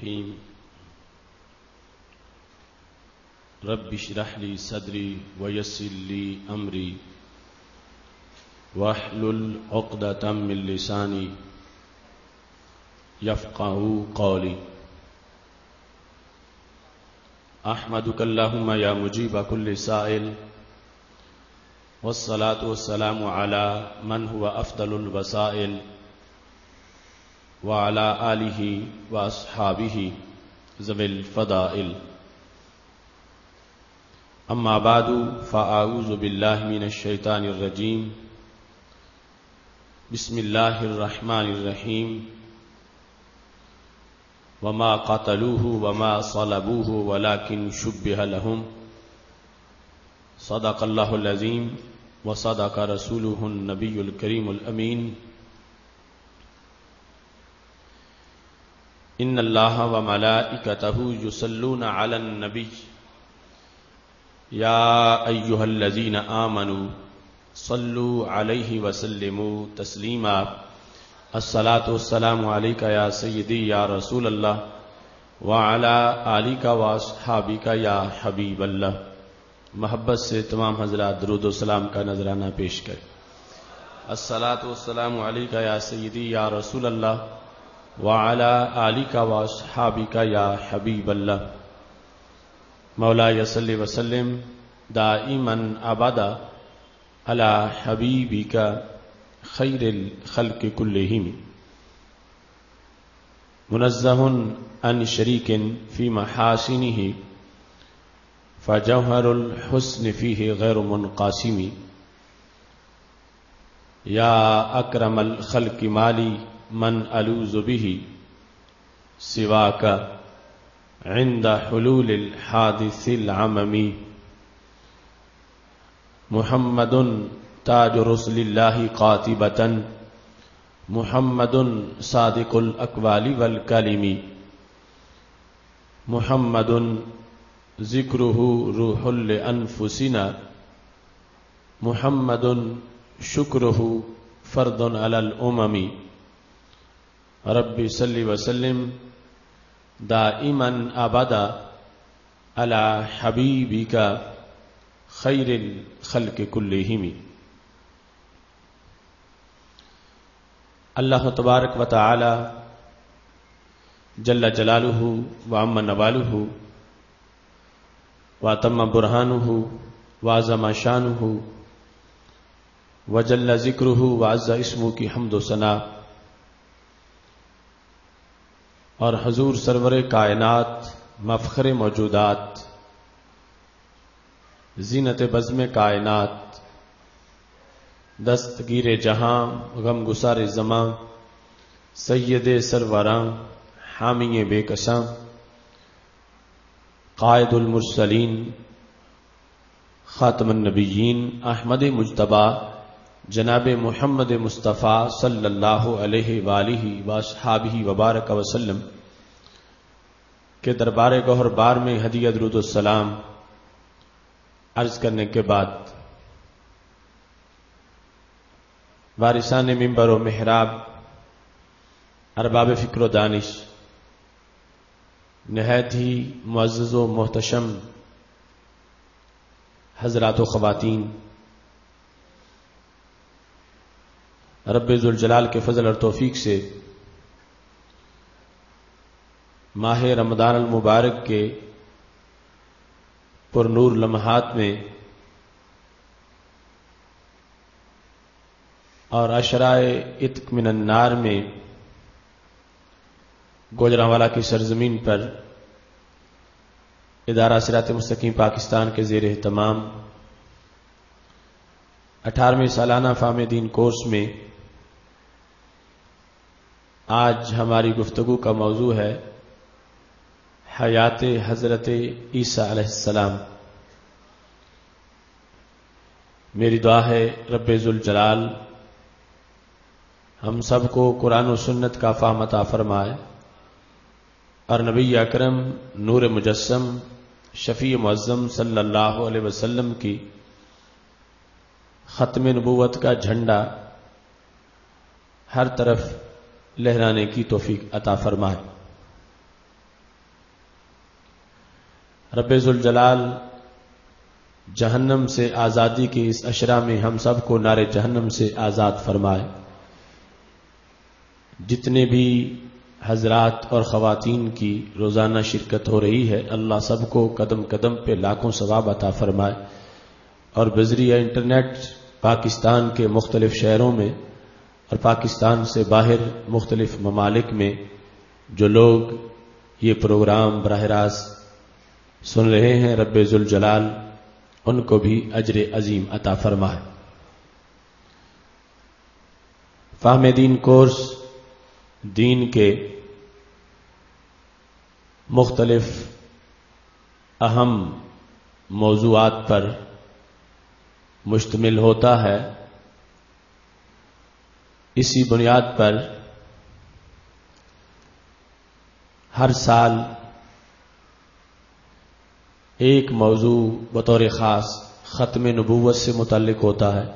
الرحیم رب اشرح لی صدری ویسر لی امری واحلل عقدۃ من لسانی یفقہوا قولی احمدک اللہم یا مجیب کل سائل والصلاة والسلام علی من هو افضل الوسائل وعلى آلہ واصحابہ ذوی الفضائل اما بعد فاعوذ باللہ من الشیطان الرجیم بسم اللہ الرحمن الرحیم وما قتلوه وما صلبوه ولكن شبه لهم صدق اللہ العظیم وصدق رسولہ النبی الکریم الامین ان اللہ وملائکتہ یصلون علی النبی یا ایہا الذین آمنوا صلوا علیہ وسلموا تسلیما الصلاۃ والسلام علیک یا سیدی یا رسول اللہ وعلی آلک واصحابک یا حبیب اللہ۔ محبت سے تمام حضرات درود و سلام کا نذرانہ پیش کریں۔ الصلاۃ والسلام علیک یا سیدی یا رسول اللہ وعلی آلک واصحابک یا حبیب اللہ۔ مولاي صل وسلم دائما ابدا علی حبیبک خیر الخلق کلہم منزہ عن شریک فی محاسنہ فجوہر الحسن فیہ غیر منقاسم یا اکرم الخلق مالی من الوذ به سواک عند حلول الحادث العممی محمد تاج رسل اللہ قاطبۃ محمد صادق الاقوال والکلم محمد ذکرہ روح لانفسنا محمد شکرہ فرد علی الامم رب صلی وسلم دائما ابدا علی حبیبک خیر الخلق کلہم۔ اللہ تبارک و تعالی جل جلالہ وعم نوالہ واتم برہانہ وعظم شانہ وجل ذکرہ وعز اسمہ کی حمد و ثنا اور حضور سرور کائنات مفخر موجودات زینت بزم کائنات دستگیر جہاں غم گسار زماں سید سروراں حامی بے کساں قائد المرسلین خاتم النبیین احمد مجتبی جناب محمد مصطفیٰ صلی اللہ علیہ وآلہ واصحابہ وبارک وسلم کے دربار گوہر بار میں ہدیہ درود السلام عرض کرنے کے بعد وارثان منبر و محراب ارباب فکر و دانش نہایت ہی معزز و محتشم حضرات و خواتین، رب ذوالجلال کے فضل اور توفیق سے ماہ رمضان المبارک کے پر نور لمحات میں اور عشرائے عتق من النار میں گوجرانوالا کی سرزمین پر ادارہ صراط مستقیم پاکستان کے زیر اہتمام 18ویں سالانہ فہم دین کورس میں آج ہماری گفتگو کا موضوع ہے حیات حضرت عیسیٰ علیہ السلام۔ میری دعا ہے رب ذوالجلال ہم سب کو قرآن و سنت کا فہم عطا فرمائے اور نبی اکرم نور مجسم شفیع معظم صلی اللہ علیہ وسلم کی ختم نبوت کا جھنڈا ہر طرف لہرانے کی توفیق عطا فرمائے۔ رب ذوالجلال جہنم سے آزادی کی اس اشرا میں ہم سب کو نار جہنم سے آزاد فرمائے۔ جتنے بھی حضرات اور خواتین کی روزانہ شرکت ہو رہی ہے، اللہ سب کو قدم قدم پہ لاکھوں ثواب عطا فرمائے، اور بذریعہ انٹرنیٹ پاکستان کے مختلف شہروں میں اور پاکستان سے باہر مختلف ممالک میں جو لوگ یہ پروگرام براہ راست سن رہے ہیں، رب ذوالجلال ان کو بھی اجر عظیم عطا فرمائے۔ فہم دین کورس دین کے مختلف اہم موضوعات پر مشتمل ہوتا ہے۔ اسی بنیاد پر ہر سال ایک موضوع بطور خاص ختم نبوت سے متعلق ہوتا ہے،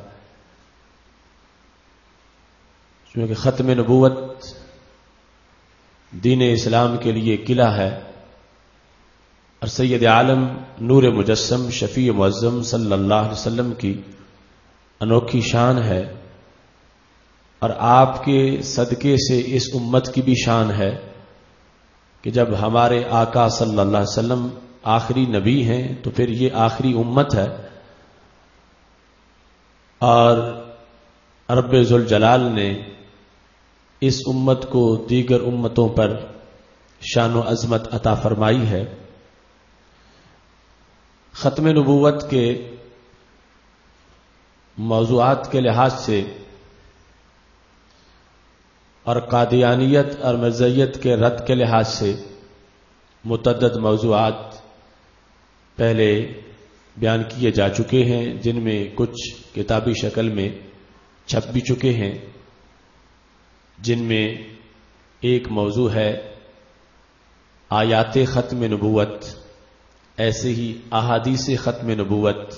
کیونکہ ختم نبوت دین اسلام کے لیے قلعہ ہے، اور سید عالم نور مجسم شفیع معظم صلی اللہ علیہ وسلم کی انوکھی شان ہے، اور آپ کے صدقے سے اس امت کی بھی شان ہے کہ جب ہمارے آقا صلی اللہ علیہ وسلم آخری نبی ہیں تو پھر یہ آخری امت ہے، اور رب ذوالجلال نے اس امت کو دیگر امتوں پر شان و عظمت عطا فرمائی ہے۔ ختم نبوت کے موضوعات کے لحاظ سے اور قادیانیت اور مرزیت کے رد کے لحاظ سے متعدد موضوعات پہلے بیان کیے جا چکے ہیں، جن میں کچھ کتابی شکل میں چھپ بھی چکے ہیں، جن میں ایک موضوع ہے آیات ختم نبوت، ایسے ہی احادیث ختم نبوت،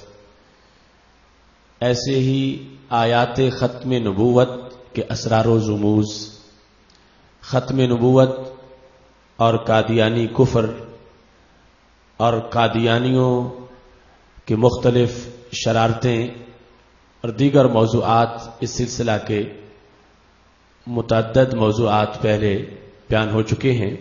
ایسے ہی آیات ختم نبوت کے اسرار و رموز، ختم نبوت اور قادیانی کفر اور قادیانیوں کے مختلف شرارتیں اور دیگر موضوعات، اس سلسلہ کے متعدد موضوعات پہلے بیان ہو چکے ہیں۔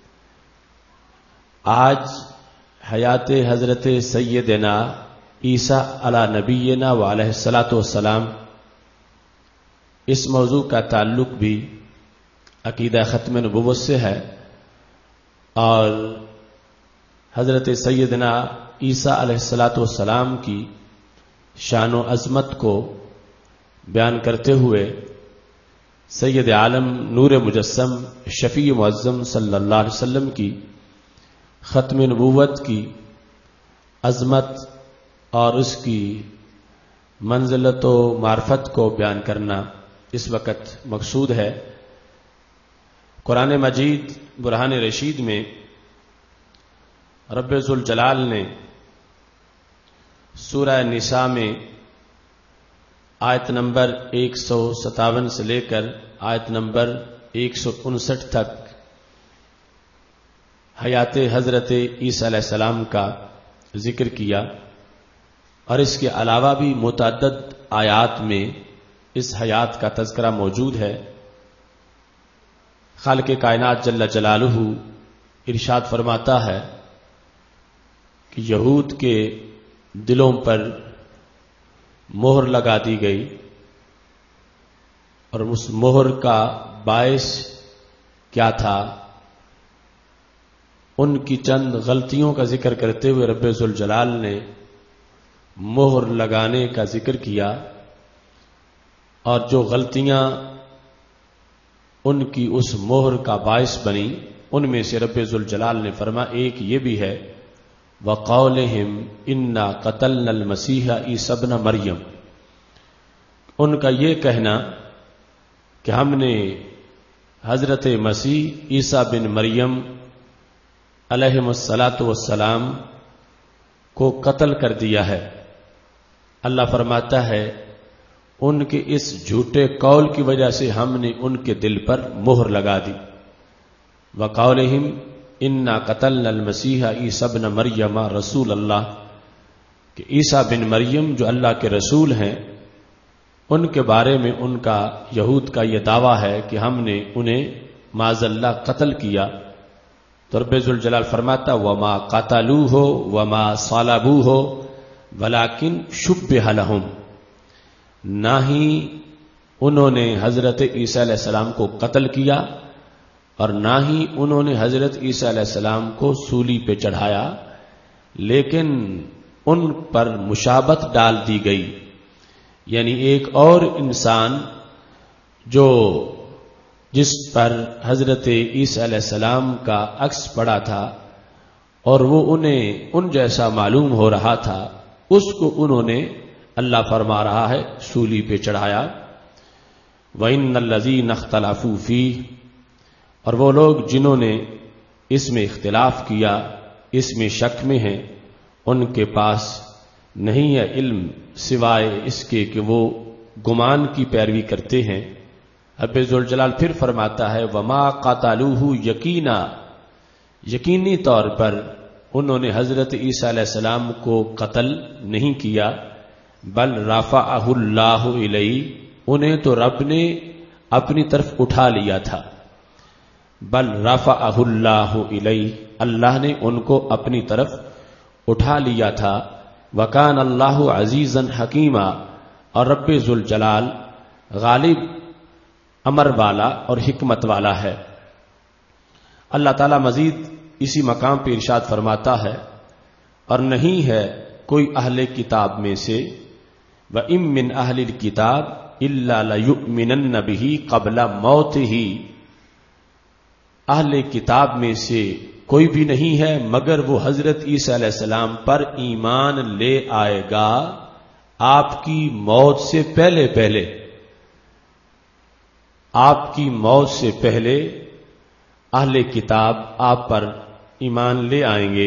آج حیات حضرت سیدنا عیسیٰ علی نبینا و علیہ الصلاۃ والسلام، اس موضوع کا تعلق بھی عقیدہ ختم نبوت سے ہے، اور حضرت سیدنا عیسیٰ علیہ الصلاۃ والسلام کی شان و عظمت کو بیان کرتے ہوئے سید عالم نور مجسم شفیع معظم صلی اللہ علیہ وسلم کی ختم نبوت کی عظمت اور اس کی منزلت و معرفت کو بیان کرنا اس وقت مقصود ہے۔ قرآن مجید برہان رشید میں رب ذوالجلال نے سورہ نساء میں آیت نمبر 157 سے لے کر آیت نمبر 159 تک حیات حضرت عیسیٰ علیہ السلام کا ذکر کیا، اور اس کے علاوہ بھی متعدد آیات میں اس حیات کا تذکرہ موجود ہے۔ خالق کائنات جل جلالہ ارشاد فرماتا ہے کہ یہود کے دلوں پر مہر لگا دی گئی، اور اس مہر کا باعث کیا تھا؟ ان کی چند غلطیوں کا ذکر کرتے ہوئے رب ذوالجلال نے مہر لگانے کا ذکر کیا، اور جو غلطیاں ان کی اس مہر کا باعث بنی، ان میں سے رب ذوالجلال نے فرمایا ایک یہ بھی ہے وَقَوْلِهِمْ إِنَّا قَتَلْنَا الْمَسِيحَ عِيسَى ابْنَ مَرْيَمَ، ان کا یہ کہنا کہ ہم نے حضرت مسیح عیسیٰ بن مریم علیہم الصلاۃ والسلام کو قتل کر دیا ہے۔ اللہ فرماتا ہے ان کے اس جھوٹے قول کی وجہ سے ہم نے ان کے دل پر مہر لگا دی۔ وَقَوْلِهِمْ انا قتلنا المسیح عیسی ابن مریم رسول اللہ، کہ عیسیٰ بن مریم جو اللہ کے رسول ہیں ان کے بارے میں ان کا یہود کا یہ دعویٰ ہے کہ ہم نے انہیں معاذ اللہ قتل کیا. تو رب ذوالجلال فرماتا وما قتلوہ وما صلبوہ ولکن شبہ لہم، نہ ہی انہوں نے حضرت عیسیٰ علیہ السلام کو قتل کیا اور نہ ہی انہوں نے حضرت عیسیٰ علیہ السلام کو سولی پہ چڑھایا، لیکن ان پر مشابہت ڈال دی گئی. یعنی ایک اور انسان جو جس پر حضرت عیسیٰ علیہ السلام کا عکس پڑا تھا اور وہ انہیں ان جیسا معلوم ہو رہا تھا، اس کو انہوں نے اللہ فرما رہا ہے سولی پہ چڑھایا. وَإِنَّ الَّذِينَ اخْتَلَفُوا فِيهِ، اور وہ لوگ جنہوں نے اس میں اختلاف کیا، اس میں شک میں ہیں، ان کے پاس نہیں ہے علم سوائے اس کے کہ وہ گمان کی پیروی کرتے ہیں. رب ذوالجلال پھر فرماتا ہے وما قتلوہ یقینا، یقینی طور پر انہوں نے حضرت عیسیٰ علیہ السلام کو قتل نہیں کیا، بل رفعہ اللہ الیہ، انہیں تو رب نے اپنی طرف اٹھا لیا تھا. بل رفعہ اللہ الیہ، اللہ نے ان کو اپنی طرف اٹھا لیا تھا. وکان اللہ عزیزا حکیما، اور رب ذوالجلال غالب، امر والا اور حکمت والا ہے. اللہ تعالی مزید اسی مقام پہ ارشاد فرماتا ہے اور نہیں ہے کوئی اہل کتاب میں سے وَإِن مِّنْ أَهْلِ الْكِتَابِ إِلَّا لَيُؤْمِنَنَّ بِهِ قَبْلَ مَوْتِهِ، اہل کتاب میں سے کوئی بھی نہیں ہے مگر وہ حضرت عیسیٰ علیہ السلام پر ایمان لے آئے گا آپ کی موت سے پہلے پہلے. آپ کی موت سے پہلے اہل کتاب آپ پر ایمان لے آئیں گے.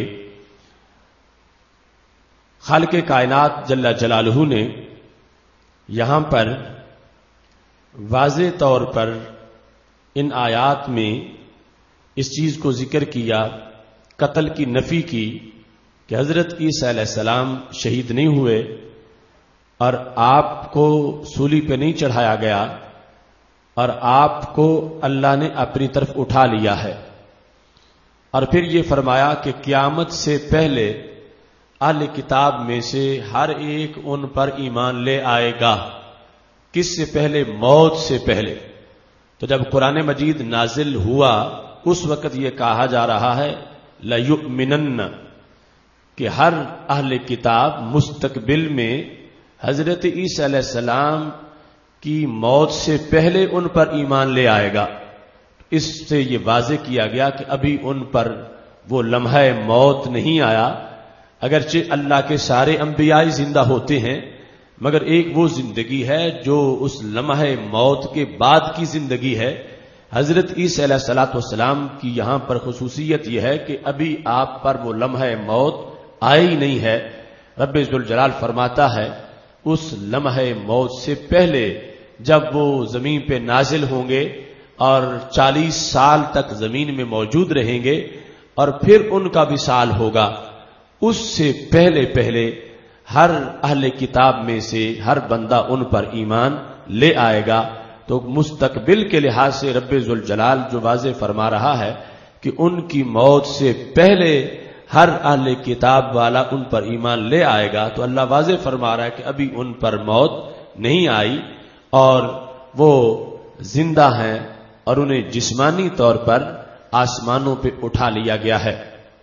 خالق کائنات جل جلالہ نے یہاں پر واضح طور پر ان آیات میں اس چیز کو ذکر کیا، قتل کی نفی کی کہ حضرت عیسیٰ علیہ السلام شہید نہیں ہوئے اور آپ کو سولی پہ نہیں چڑھایا گیا اور آپ کو اللہ نے اپنی طرف اٹھا لیا ہے. اور پھر یہ فرمایا کہ قیامت سے پہلے اہل کتاب میں سے ہر ایک ان پر ایمان لے آئے گا. کس سے پہلے؟ موت سے پہلے. تو جب قرآن مجید نازل ہوا اس وقت یہ کہا جا رہا ہے لَيُؤْمِنَنَّ، کہ ہر اہل کتاب مستقبل میں حضرت عیسیٰ علیہ السلام کی موت سے پہلے ان پر ایمان لے آئے گا. اس سے یہ واضح کیا گیا کہ ابھی ان پر وہ لمحہ موت نہیں آیا. اگرچہ اللہ کے سارے انبیاء زندہ ہوتے ہیں مگر ایک وہ زندگی ہے جو اس لمحہ موت کے بعد کی زندگی ہے. حضرت عیسیٰ علیہ الصلوۃ والسلام کی یہاں پر خصوصیت یہ ہے کہ ابھی آپ پر وہ لمحہ موت آئی نہیں ہے. رب ذوالجلال فرماتا ہے اس لمحہ موت سے پہلے جب وہ زمین پہ نازل ہوں گے اور 40 سال تک زمین میں موجود رہیں گے اور پھر ان کا وصال ہوگا، اس سے پہلے پہلے ہر اہل کتاب میں سے ہر بندہ ان پر ایمان لے آئے گا. تو مستقبل کے لحاظ سے رب ذوالجلال جو واضح فرما رہا ہے کہ ان کی موت سے پہلے ہر اہل کتاب والا ان پر ایمان لے آئے گا. تو اللہ واضح فرما رہا ہے کہ ابھی ان پر موت نہیں آئی اور وہ زندہ ہیں اور انہیں جسمانی طور پر آسمانوں پہ اٹھا لیا گیا ہے.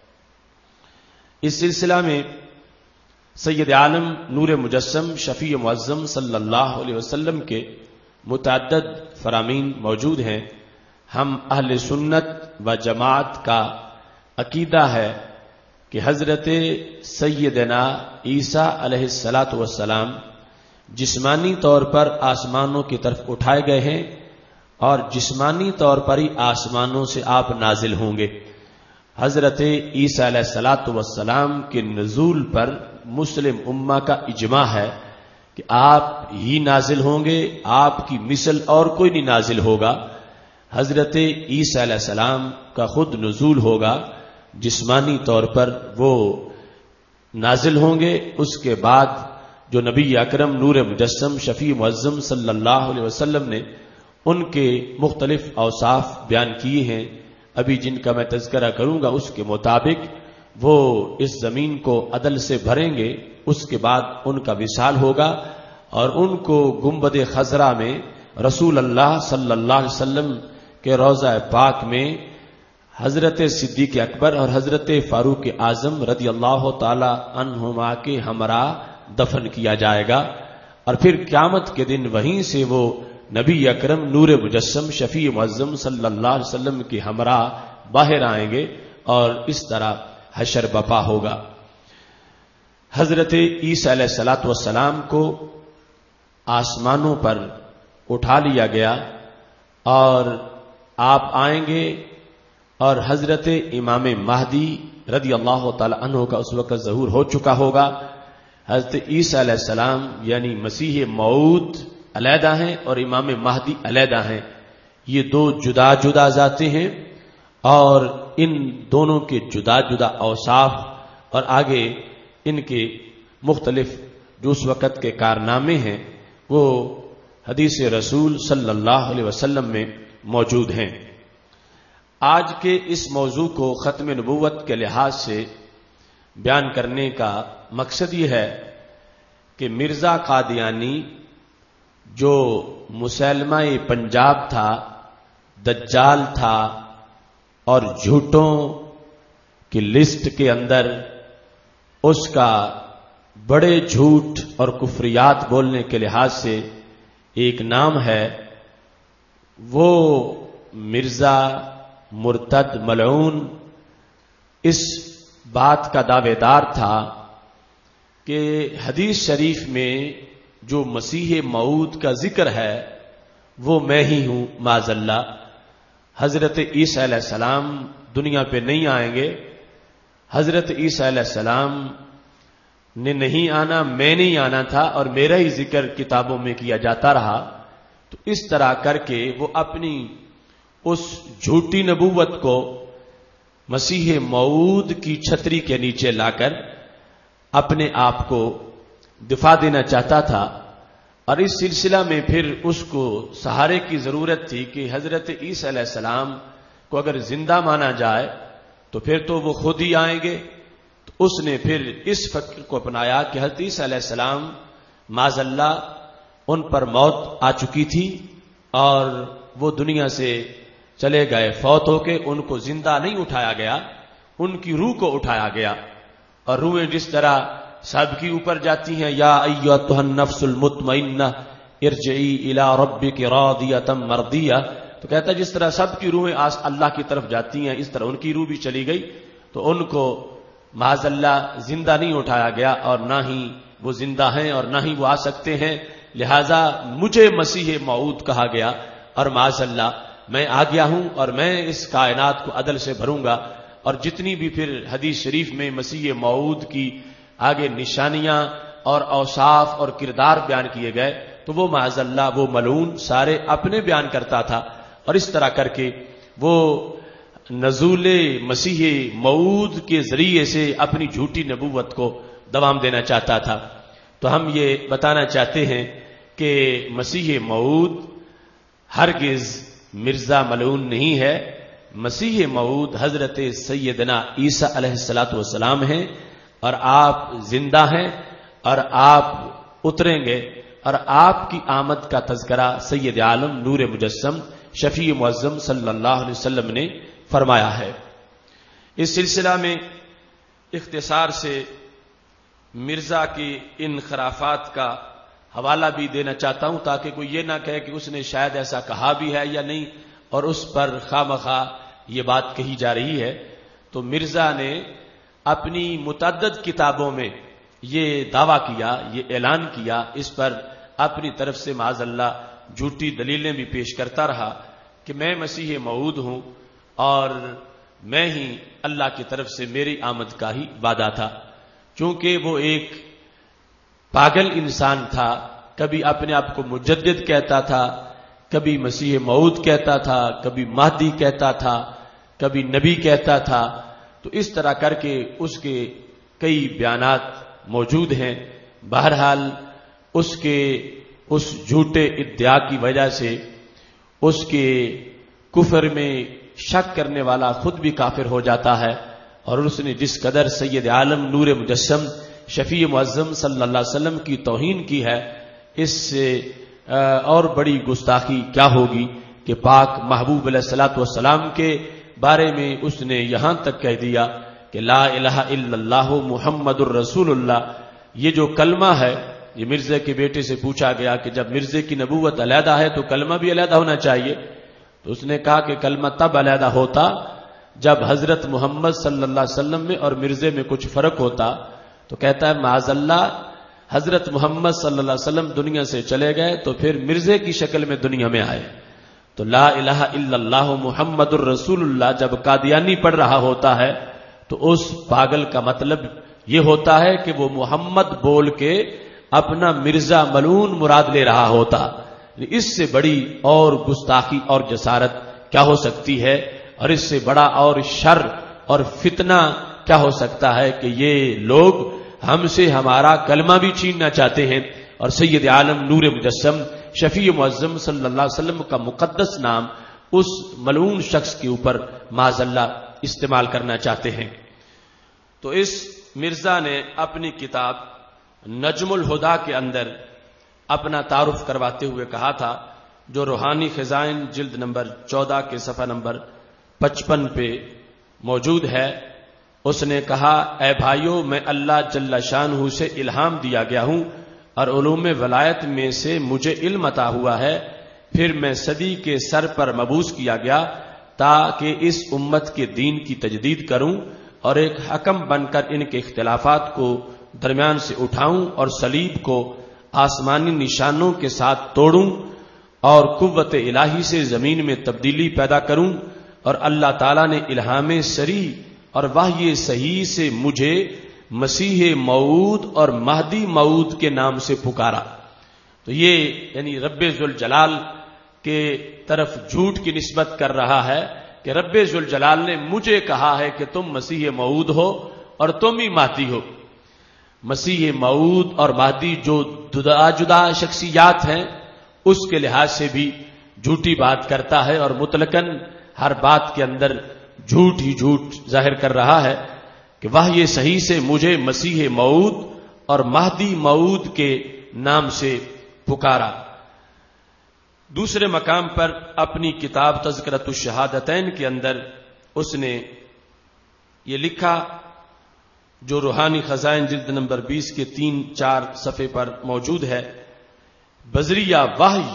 اس سلسلہ میں سید عالم نور مجسم شفیع معظم صلی اللہ علیہ وسلم کے متعدد فرامین موجود ہیں. ہم اہل سنت و جماعت کا عقیدہ ہے کہ حضرت سیدنا عیسیٰ علیہ الصلاۃ والسلام جسمانی طور پر آسمانوں کی طرف اٹھائے گئے ہیں اور جسمانی طور پر ہی آسمانوں سے آپ نازل ہوں گے. حضرت عیسیٰ علیہ الصلاۃ والسلام کے نزول پر مسلم امہ کا اجماع ہے کہ آپ ہی نازل ہوں گے، آپ کی مثل اور کوئی نہیں نازل ہوگا. حضرت عیسیٰ علیہ السلام کا خود نزول ہوگا جسمانی طور پر وہ نازل ہوں گے، اس کے بعد جو نبی اکرم نور مجسم شفیع معظم صلی اللہ علیہ وسلم نے ان کے مختلف اوصاف بیان کیے ہیں، ابھی جن کا میں تذکرہ کروں گا اس کے مطابق وہ اس زمین کو عدل سے بھریں گے، اس کے بعد ان کا وصال ہوگا اور ان کو گنبد خضرا میں رسول اللہ صلی اللہ علیہ وسلم کے روضہ پاک میں حضرت صدیق اکبر اور حضرت فاروق اعظم رضی اللہ تعالی عنہما کے ہمراہ دفن کیا جائے گا، اور پھر قیامت کے دن وہیں سے وہ نبی اکرم نور مجسم شفیع معظم صلی اللہ علیہ وسلم کے ہمراہ باہر آئیں گے اور اس طرح حشر بپا ہوگا۔ حضرت عیسیٰ علیہ الصلوۃ والسلام کو آسمانوں پر اٹھا لیا گیا اور آپ آئیں گے، اور حضرت امام مہدی رضی اللہ تعالی عنہ کا اس وقت ظہور ہو چکا ہوگا۔ حضرت عیسیٰ علیہ السلام یعنی مسیح موعود علیحدہ ہیں اور امام مہدی علیحدہ ہیں، یہ دو جدا جدا ذاتیں ہیں، اور ان دونوں کے جدا جدا اوصاف اور آگے ان کے مختلف جو اس وقت کے کارنامے ہیں وہ حدیث رسول صلی اللہ علیہ وسلم میں موجود ہیں۔ آج کے اس موضوع کو ختم نبوت کے لحاظ سے بیان کرنے کا مقصد یہ ہے کہ مرزا قادیانی جو مسلمہ پنجاب تھا، دجال تھا، اور جھوٹوں کی لسٹ کے اندر اس کا بڑے جھوٹ اور کفریات بولنے کے لحاظ سے ایک نام ہے، وہ مرزا مرتد ملعون اس بات کا دعوے دار تھا کہ حدیث شریف میں جو مسیح موعود کا ذکر ہے وہ میں ہی ہوں معاذ اللہ۔ حضرت عیسیٰ علیہ السلام دنیا پہ نہیں آئیں گے، حضرت عیسیٰ علیہ السلام نے نہیں آنا، میں نہیں آنا تھا اور میرا ہی ذکر کتابوں میں کیا جاتا رہا۔ تو اس طرح کر کے وہ اپنی اس جھوٹی نبوت کو مسیح موعود کی چھتری کے نیچے لا کر اپنے آپ کو دفاع دینا چاہتا تھا، اور اس سلسلہ میں پھر اس کو سہارے کی ضرورت تھی کہ حضرت عیسیٰ علیہ السلام کو اگر زندہ مانا جائے تو پھر تو وہ خود ہی آئیں گے۔ تو اس نے پھر اس فکر کو اپنایا کہ حضرت عیسیٰ علیہ السلام معاذ اللہ ان پر موت آ چکی تھی اور وہ دنیا سے چلے گئے فوت ہو کے، ان کو زندہ نہیں اٹھایا گیا، ان کی روح کو اٹھایا گیا، اور روحیں جس طرح سب کی اوپر جاتی ہیں، یا ایتھا النفس المطمئنہ ارجعی الی ربک راضیۃ مرضیہ، تو کہتا ہے جس طرح سب کی روحیں اللہ کی طرف جاتی ہیں اس طرح ان کی روح بھی چلی گئی، تو ان کو معاذ اللہ زندہ نہیں اٹھایا گیا، اور نہ ہی وہ زندہ ہیں اور نہ ہی وہ آ سکتے ہیں، لہذا مجھے مسیح موعود کہا گیا، اور معاذ اللہ میں آ گیا ہوں اور میں اس کائنات کو عدل سے بھروں گا۔ اور جتنی بھی پھر حدیث شریف میں مسیح موعود کی آگے نشانیاں اور اوصاف اور کردار بیان کیے گئے تو وہ معاذ اللہ وہ ملعون سارے اپنے بیان کرتا تھا، اور اس طرح کر کے وہ نزول مسیح موعود کے ذریعے سے اپنی جھوٹی نبوت کو دوام دینا چاہتا تھا۔ تو ہم یہ بتانا چاہتے ہیں کہ مسیح موعود ہرگز مرزا ملعون نہیں ہے، مسیح موعود حضرت سیدنا عیسیٰ علیہ الصلوۃ والسلام ہیں، اور آپ زندہ ہیں اور آپ اتریں گے، اور آپ کی آمد کا تذکرہ سید عالم نور مجسم شفیع معظم صلی اللہ علیہ وسلم نے فرمایا ہے۔ اس سلسلہ میں اختصار سے مرزا کی ان خرافات کا حوالہ بھی دینا چاہتا ہوں تاکہ کوئی یہ نہ کہے کہ اس نے شاید ایسا کہا بھی ہے یا نہیں اور اس پر خواہ یہ بات کہی جا رہی ہے۔ تو مرزا نے اپنی متعدد کتابوں میں یہ دعویٰ کیا، یہ اعلان کیا، اس پر اپنی طرف سے معاذ اللہ جھوٹی دلیلیں بھی پیش کرتا رہا کہ میں مسیح موعود ہوں اور میں ہی اللہ کی طرف سے میری آمد کا ہی وعدہ تھا۔ چونکہ وہ ایک پاگل انسان تھا، کبھی اپنے آپ کو مجدد کہتا تھا، کبھی مسیح موعود کہتا تھا، کبھی مہدی کہتا تھا، کبھی نبی کہتا تھا، تو اس طرح کر کے اس کے کئی بیانات موجود ہیں. بہرحال اس جھوٹے ادعا کی وجہ سے اس کے کفر میں شک کرنے والا خود بھی کافر ہو جاتا ہے، اور اس نے جس قدر سید عالم نور مجسم شفیع معظم صلی اللہ علیہ وسلم کی توہین کی ہے، اس سے اور بڑی گستاخی کیا ہوگی کہ پاک محبوب علیہ الصلوۃ والسلام کے بارے میں اس نے یہاں تک کہہ دیا کہ لا الہ الا اللہ محمد الرسول اللہ. یہ جو کلمہ ہے، یہ مرزا کے بیٹے سے پوچھا گیا کہ جب مرزے کی نبوت علیحدہ ہے تو کلمہ بھی علیحدہ ہونا چاہیے، تو اس نے کہا کہ کلمہ تب علیحدہ ہوتا جب حضرت محمد صلی اللہ علیہ وسلم میں اور مرزے میں کچھ فرق ہوتا. تو کہتا ہے معاذ اللہ، حضرت محمد صلی اللہ علیہ وسلم دنیا سے چلے گئے تو پھر مرزے کی شکل میں دنیا میں آئے. تو لا الہ الا اللہ محمد الرسول اللہ جب قادیانی پڑھ رہا ہوتا ہے تو اس پاگل کا مطلب یہ ہوتا ہے کہ وہ محمد بول کے اپنا مرزا ملعون مراد لے رہا ہوتا. اس سے بڑی اور گستاخی اور جسارت کیا ہو سکتی ہے، اور اس سے بڑا اور شر اور فتنہ کیا ہو سکتا ہے کہ یہ لوگ ہم سے ہمارا کلمہ بھی چھیننا چاہتے ہیں، اور سید عالم نور مجسم شفیع معظم صلی اللہ علیہ وسلم کا مقدس نام اس ملعون شخص کے اوپر معاذ اللہ استعمال کرنا چاہتے ہیں. تو اس مرزا نے اپنی کتاب نجم الہدا کے اندر اپنا تعارف کرواتے ہوئے کہا تھا، جو روحانی خزائن جلد نمبر 14 کے صفحہ نمبر 55 پہ موجود ہے. اس نے کہا، اے بھائیو، میں اللہ جل شانہ سے الہام دیا گیا ہوں اور علوم ولایت میں سے مجھے علم عطا ہوا ہے. پھر میں صدی کے سر پر مبعوث کیا گیا تاکہ اس امت کے دین کی تجدید کروں اور ایک حکم بن کر ان کے اختلافات کو درمیان سے اٹھاؤں اور صلیب کو آسمانی نشانوں کے ساتھ توڑوں اور قوت الہی سے زمین میں تبدیلی پیدا کروں. اور اللہ تعالیٰ نے الہام سری اور وحی صحیح سے مجھے مسیح موعود اور مہدی موعود کے نام سے پکارا. تو یہ یعنی رب ذوالجلال کے طرف جھوٹ کی نسبت کر رہا ہے کہ رب ذوالجلال نے مجھے کہا ہے کہ تم مسیح موعود ہو اور تم ہی مہدی ہو. مسیح موعود اور مہدی جو جدا جدا شخصیات ہیں، اس کے لحاظ سے بھی جھوٹی بات کرتا ہے اور مطلقاً ہر بات کے اندر جھوٹ ہی جھوٹ ظاہر کر رہا ہے کہ وحی صحیح سے مجھے مسیح موعود اور مہدی موعود کے نام سے پکارا. دوسرے مقام پر اپنی کتاب تذکرۃ الشہادتین کے اندر اس نے یہ لکھا، جو روحانی خزائن جلد نمبر 20 کے 3-4 صفحے پر موجود ہے، بذریعہ وحی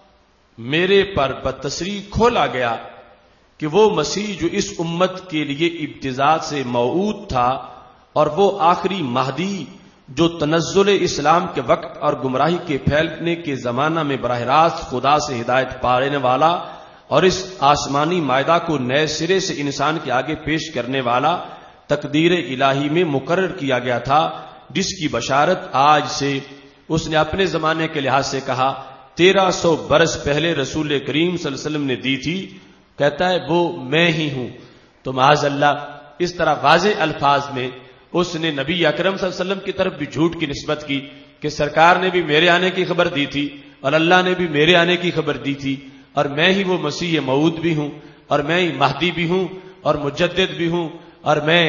میرے پر بتصریح کھولا گیا کہ وہ مسیح جو اس امت کے لیے ابتداء سے موعود تھا اور وہ آخری مہدی جو تنزل اسلام کے وقت اور گمراہی کے پھیلنے کے زمانہ میں براہ راست خدا سے ہدایت پانے والا اور اس آسمانی معاہدہ کو نئے سرے سے انسان کے آگے پیش کرنے والا تقدیر الہی میں مقرر کیا گیا تھا، جس کی بشارت آج سے اس نے اپنے زمانے کے لحاظ سے کہا 1300 برس پہلے رسول کریم صلی اللہ علیہ وسلم نے دی تھی. کہتا ہے وہ میں ہی ہوں. تو معاذ اللہ اس طرح واضح الفاظ میں اس نے نبی اکرم صلی اللہ علیہ وسلم کی طرف بھی جھوٹ کی نسبت کی کہ سرکار نے بھی میرے آنے کی خبر دی تھی اور اللہ نے بھی میرے آنے کی خبر دی تھی، اور میں ہی وہ مسیح موعود بھی ہوں اور میں ہی مہدی بھی ہوں اور مجدد بھی ہوں، اور میں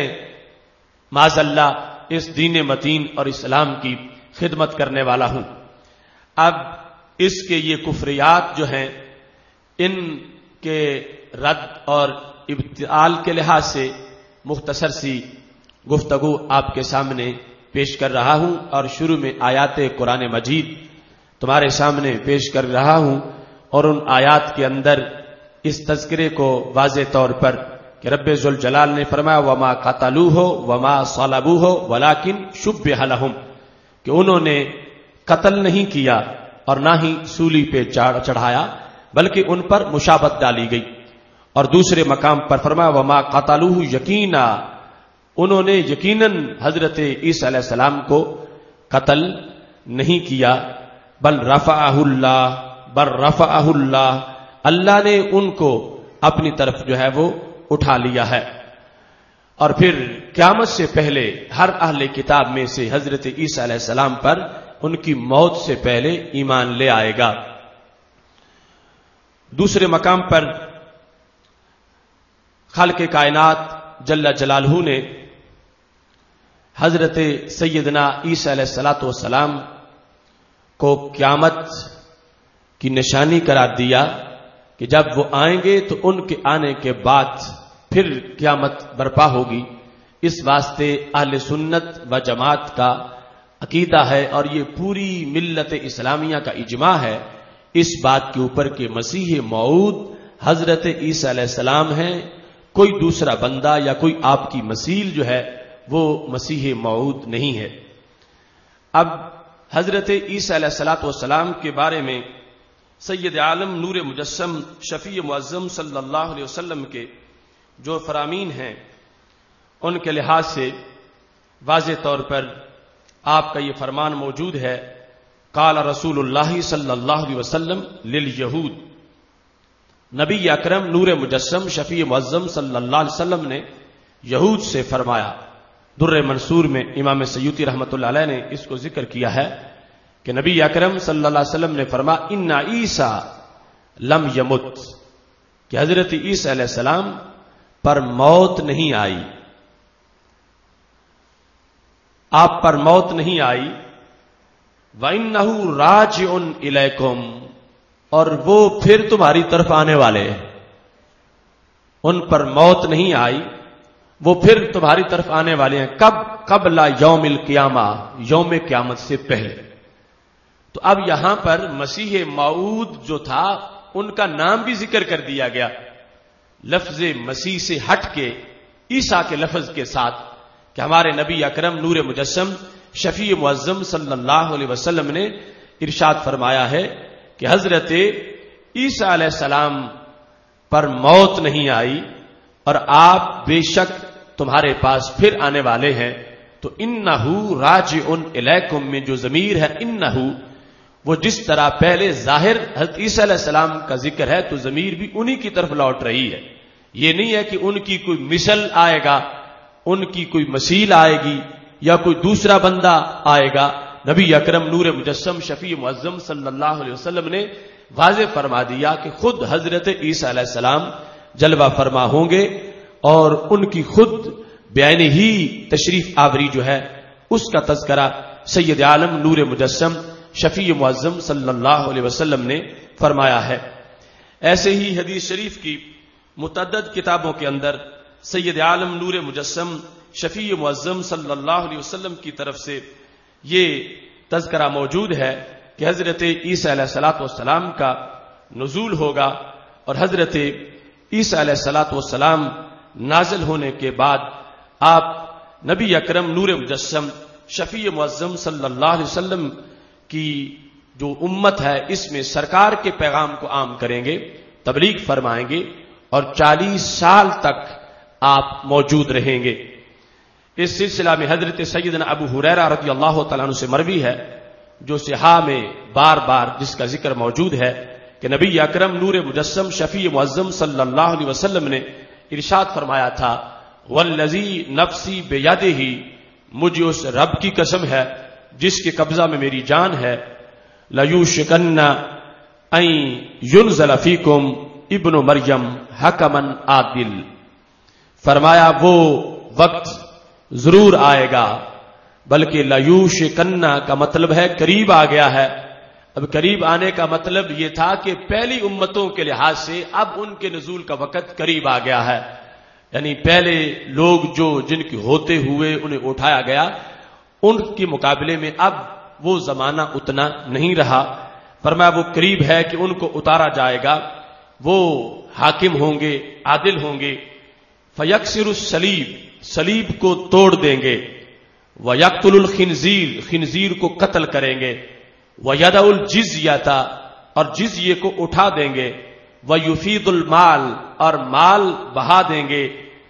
معاذ اللہ اس دین متین اور اسلام کی خدمت کرنے والا ہوں. اب اس کے یہ کفریات جو ہیں، ان کے رد اور ابطال کے لحاظ سے مختصر سی گفتگو آپ کے سامنے پیش کر رہا ہوں، اور شروع میں آیات قرآن مجید تمہارے سامنے پیش کر رہا ہوں، اور ان آیات کے اندر اس تذکرے کو واضح طور پر کہ رب ذوالجلال نے فرمایا وما قتلوہ وما صلبوہ ولکن شبہ لہم، کہ انہوں نے قتل نہیں کیا اور نہ ہی سولی پہ چڑھایا بلکہ ان پر مشابہت ڈالی گئی. اور دوسرے مقام پر فرمایا وما قتلوہ یقینا، انہوں نے یقیناً حضرت عیسیٰ علیہ السلام کو قتل نہیں کیا، بل رفعہ اللہ نے ان کو اپنی طرف جو ہے وہ اٹھا لیا ہے. اور پھر قیامت سے پہلے ہر اہل کتاب میں سے حضرت عیسیٰ علیہ السلام پر ان کی موت سے پہلے ایمان لے آئے گا۔ دوسرے مقام پر خالق کائنات جل جلالہ نے حضرت سیدنا عیسیٰ علیہ السلام کو قیامت کی نشانی قرار دیا کہ جب وہ آئیں گے تو ان کے آنے کے بعد پھر قیامت برپا ہوگی۔ اس واسطے اہل سنت و جماعت کا عقیدہ ہے اور یہ پوری ملت اسلامیہ کا اجماع ہے اس بات کے اوپر کہ مسیح موعود حضرت عیسیٰ علیہ السلام ہیں، کوئی دوسرا بندہ یا کوئی آپ کی مثیل جو ہے وہ مسیح موعود نہیں ہے۔ اب حضرت عیسیٰ علیہ السلام کے بارے میں سید عالم نور مجسم شفیع معظم صلی اللہ علیہ وسلم کے جو فرامین ہیں ان کے لحاظ سے واضح طور پر آپ کا یہ فرمان موجود ہے، قال رسول اللہ صلی اللہ علیہ وسلم للیہود، نبی اکرم نور مجسم شفیع معظم صلی اللہ علیہ وسلم نے یہود سے فرمایا۔ در منصور میں امام سیوطی رحمۃ اللہ علیہ نے اس کو ذکر کیا ہے کہ نبی اکرم صلی اللہ علیہ وسلم نے فرمایا ان عیسیٰ لم یمت، کہ حضرت عیسیٰ علیہ السلام پر موت نہیں آئی، آپ پر موت نہیں آئی، وَإِنَّهُ رَاجِعٌ إِلَيْكُمْ، اور وہ پھر تمہاری طرف آنے والے ہیں۔ ان پر موت نہیں آئی، وہ پھر تمہاری طرف آنے والے ہیں۔ کب؟ قبل یوم القیامہ، یوم قیامت سے پہلے۔ تو اب یہاں پر مسیح موعود جو تھا ان کا نام بھی ذکر کر دیا گیا، لفظ مسیح سے ہٹ کے عیسیٰ کے لفظ کے ساتھ، کہ ہمارے نبی اکرم نور مجسم شفیع معظم صلی اللہ علیہ وسلم نے ارشاد فرمایا ہے کہ حضرت عیسیٰ علیہ السلام پر موت نہیں آئی اور آپ بے شک تمہارے پاس پھر آنے والے ہیں۔ تو انہو راجعن الیکم میں جو ضمیر ہے انہو، وہ جس طرح پہلے ظاہر حضرت عیسیٰ علیہ السلام کا ذکر ہے تو ضمیر بھی انہی کی طرف لوٹ رہی ہے۔ یہ نہیں ہے کہ ان کی کوئی مثل آئے گا، ان کی کوئی مثیل آئے گی یا کوئی دوسرا بندہ آئے گا۔ نبی اکرم نور مجسم شفیع معظم صلی اللہ علیہ وسلم نے واضح فرما دیا کہ خود حضرت عیسیٰ علیہ السلام جلوہ فرما ہوں گے اور ان کی خود بعین ہی تشریف آوری جو ہے اس کا تذکرہ سید عالم نور مجسم شفیع معظم صلی اللہ علیہ وسلم نے فرمایا ہے۔ ایسے ہی حدیث شریف کی متعدد کتابوں کے اندر سید عالم نور مجسم شفیع معظم صلی اللہ علیہ وسلم کی طرف سے یہ تذکرہ موجود ہے کہ حضرت عیسیٰ علیہ السلام کا نزول ہوگا اور حضرت عیسیٰ علیہ السلام نازل ہونے کے بعد آپ نبی اکرم نور مجسم شفیع معظم صلی اللہ علیہ وسلم کی جو امت ہے اس میں سرکار کے پیغام کو عام کریں گے، تبلیغ فرمائیں گے اور 40 سال تک آپ موجود رہیں گے۔ اس سلسلہ میں حضرت سیدنا ابو ہریرہ رضی اللہ تعالیٰ عنہ سے مروی ہے، جو صحاح میں بار بار جس کا ذکر موجود ہے کہ نبی اکرم نور مجسم شفیع معظم صلی اللہ علیہ وسلم نے ارشاد فرمایا تھا والذی نفسی بیدہ، مجھے اس رب کی قسم ہے جس کے قبضہ میں میری جان ہے، لیوشکن ان ینزل فیکم ابن مریم حکما عادل، فرمایا وہ وقت ضرور آئے گا، بلکہ لیوشکن کا مطلب ہے قریب آ گیا ہے۔ اب قریب آنے کا مطلب یہ تھا کہ پہلی امتوں کے لحاظ سے اب ان کے نزول کا وقت قریب آ گیا ہے، یعنی پہلے لوگ جو جن کے ہوتے ہوئے انہیں اٹھایا گیا ان کے مقابلے میں اب وہ زمانہ اتنا نہیں رہا۔ فرمایا وہ قریب ہے کہ ان کو اتارا جائے گا، وہ حاکم ہوں گے، عادل ہوں گے، فیکسر الصلیب، صلیب کو توڑ دیں گے، ویقتل الخنزیر، خنزیر کو قتل کریں گے، ویدع الجزیۃ، اور جزیے کو اٹھا دیں گے، ویفید المال، اور مال بہا دیں گے،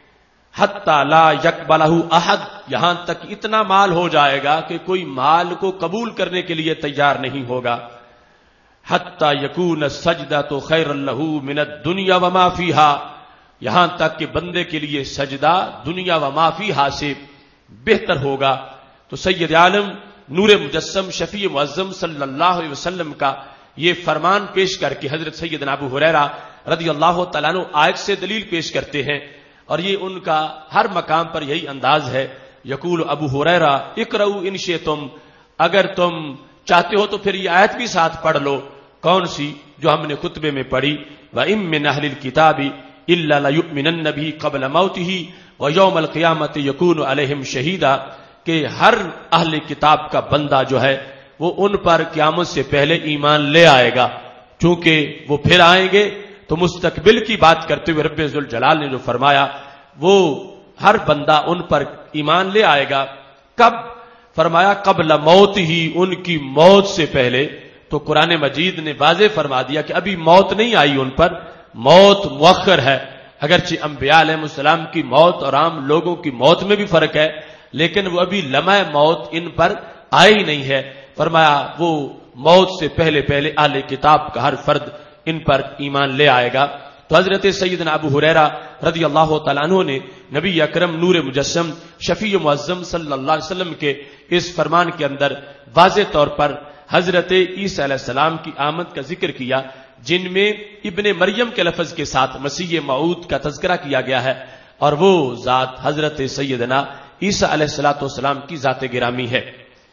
حتی لا یقبلہ احد، یہاں تک اتنا مال ہو جائے گا کہ کوئی مال کو قبول کرنے کے لیے تیار نہیں ہوگا، حتی یکون السجدۃ خیرا لہ من الدنیا وما فیہا، یہاں تک کہ بندے کے لیے سجدہ دنیا و ما فیہا سے بہتر ہوگا۔ تو سید عالم نور مجسم شفیع معظم صلی اللہ علیہ وسلم کا یہ فرمان پیش کر کے حضرت سیدنا ابو ہریرہ رضی اللہ تعالیٰ عنہ آیت سے دلیل پیش کرتے ہیں، اور یہ ان کا ہر مقام پر یہی انداز ہے۔ یقول ابو ہریرہ اقرؤوا ان شئتم، اگر تم چاہتے ہو تو پھر یہ آیت بھی ساتھ پڑھ لو۔ کون سی؟ جو ہم نے خطبے میں پڑھی، وَإِن مِّنْ أَهْلِ الْكِتَابِ إِلَّا لَيُؤْمِنَنَّ بِهِ قَبْلَ مَوْتِهِ وَيَوْمَ الْقِيَامَةِ يَكُونُ عَلَيْهِمْ شَهِيدًا، کہ ہر اہل کتاب کا بندہ جو ہے وہ ان پر قیامت سے پہلے ایمان لے آئے گا، چونکہ وہ پھر آئیں گے۔ تو مستقبل کی بات کرتے ہوئے رب ذوالجلال نے جو فرمایا وہ ہر بندہ ان پر ایمان لے آئے گا۔ کب؟ فرمایا قبل موت ہی، ان کی موت سے پہلے۔ تو قرآن مجید نے واضح فرما دیا کہ ابھی موت نہیں آئی ان پر، موت مؤخر ہے۔ اگرچہ انبیاء علیہ السلام کی موت اور عام لوگوں کی موت میں بھی فرق ہے، لیکن وہ ابھی لمحہ موت ان پر آئی نہیں ہے۔ فرمایا وہ موت سے پہلے پہلے اہل کتاب کا ہر فرد ان پر ایمان لے آئے گا۔ تو حضرت سیدنا ابو ہریرہ رضی اللہ تعالیٰ عنہ نے نبی اکرم نور مجسم شفیع معظم صلی اللہ علیہ وسلم کے اس فرمان کے اندر واضح طور پر حضرت عیسیٰ علیہ السلام کی آمد کا ذکر کیا، جن میں ابن مریم کے لفظ کے ساتھ مسیح موعود کا تذکرہ کیا گیا ہے، اور وہ ذات حضرت سیدنا عیسیٰ علیہ السلام کی ذات گرامی ہے۔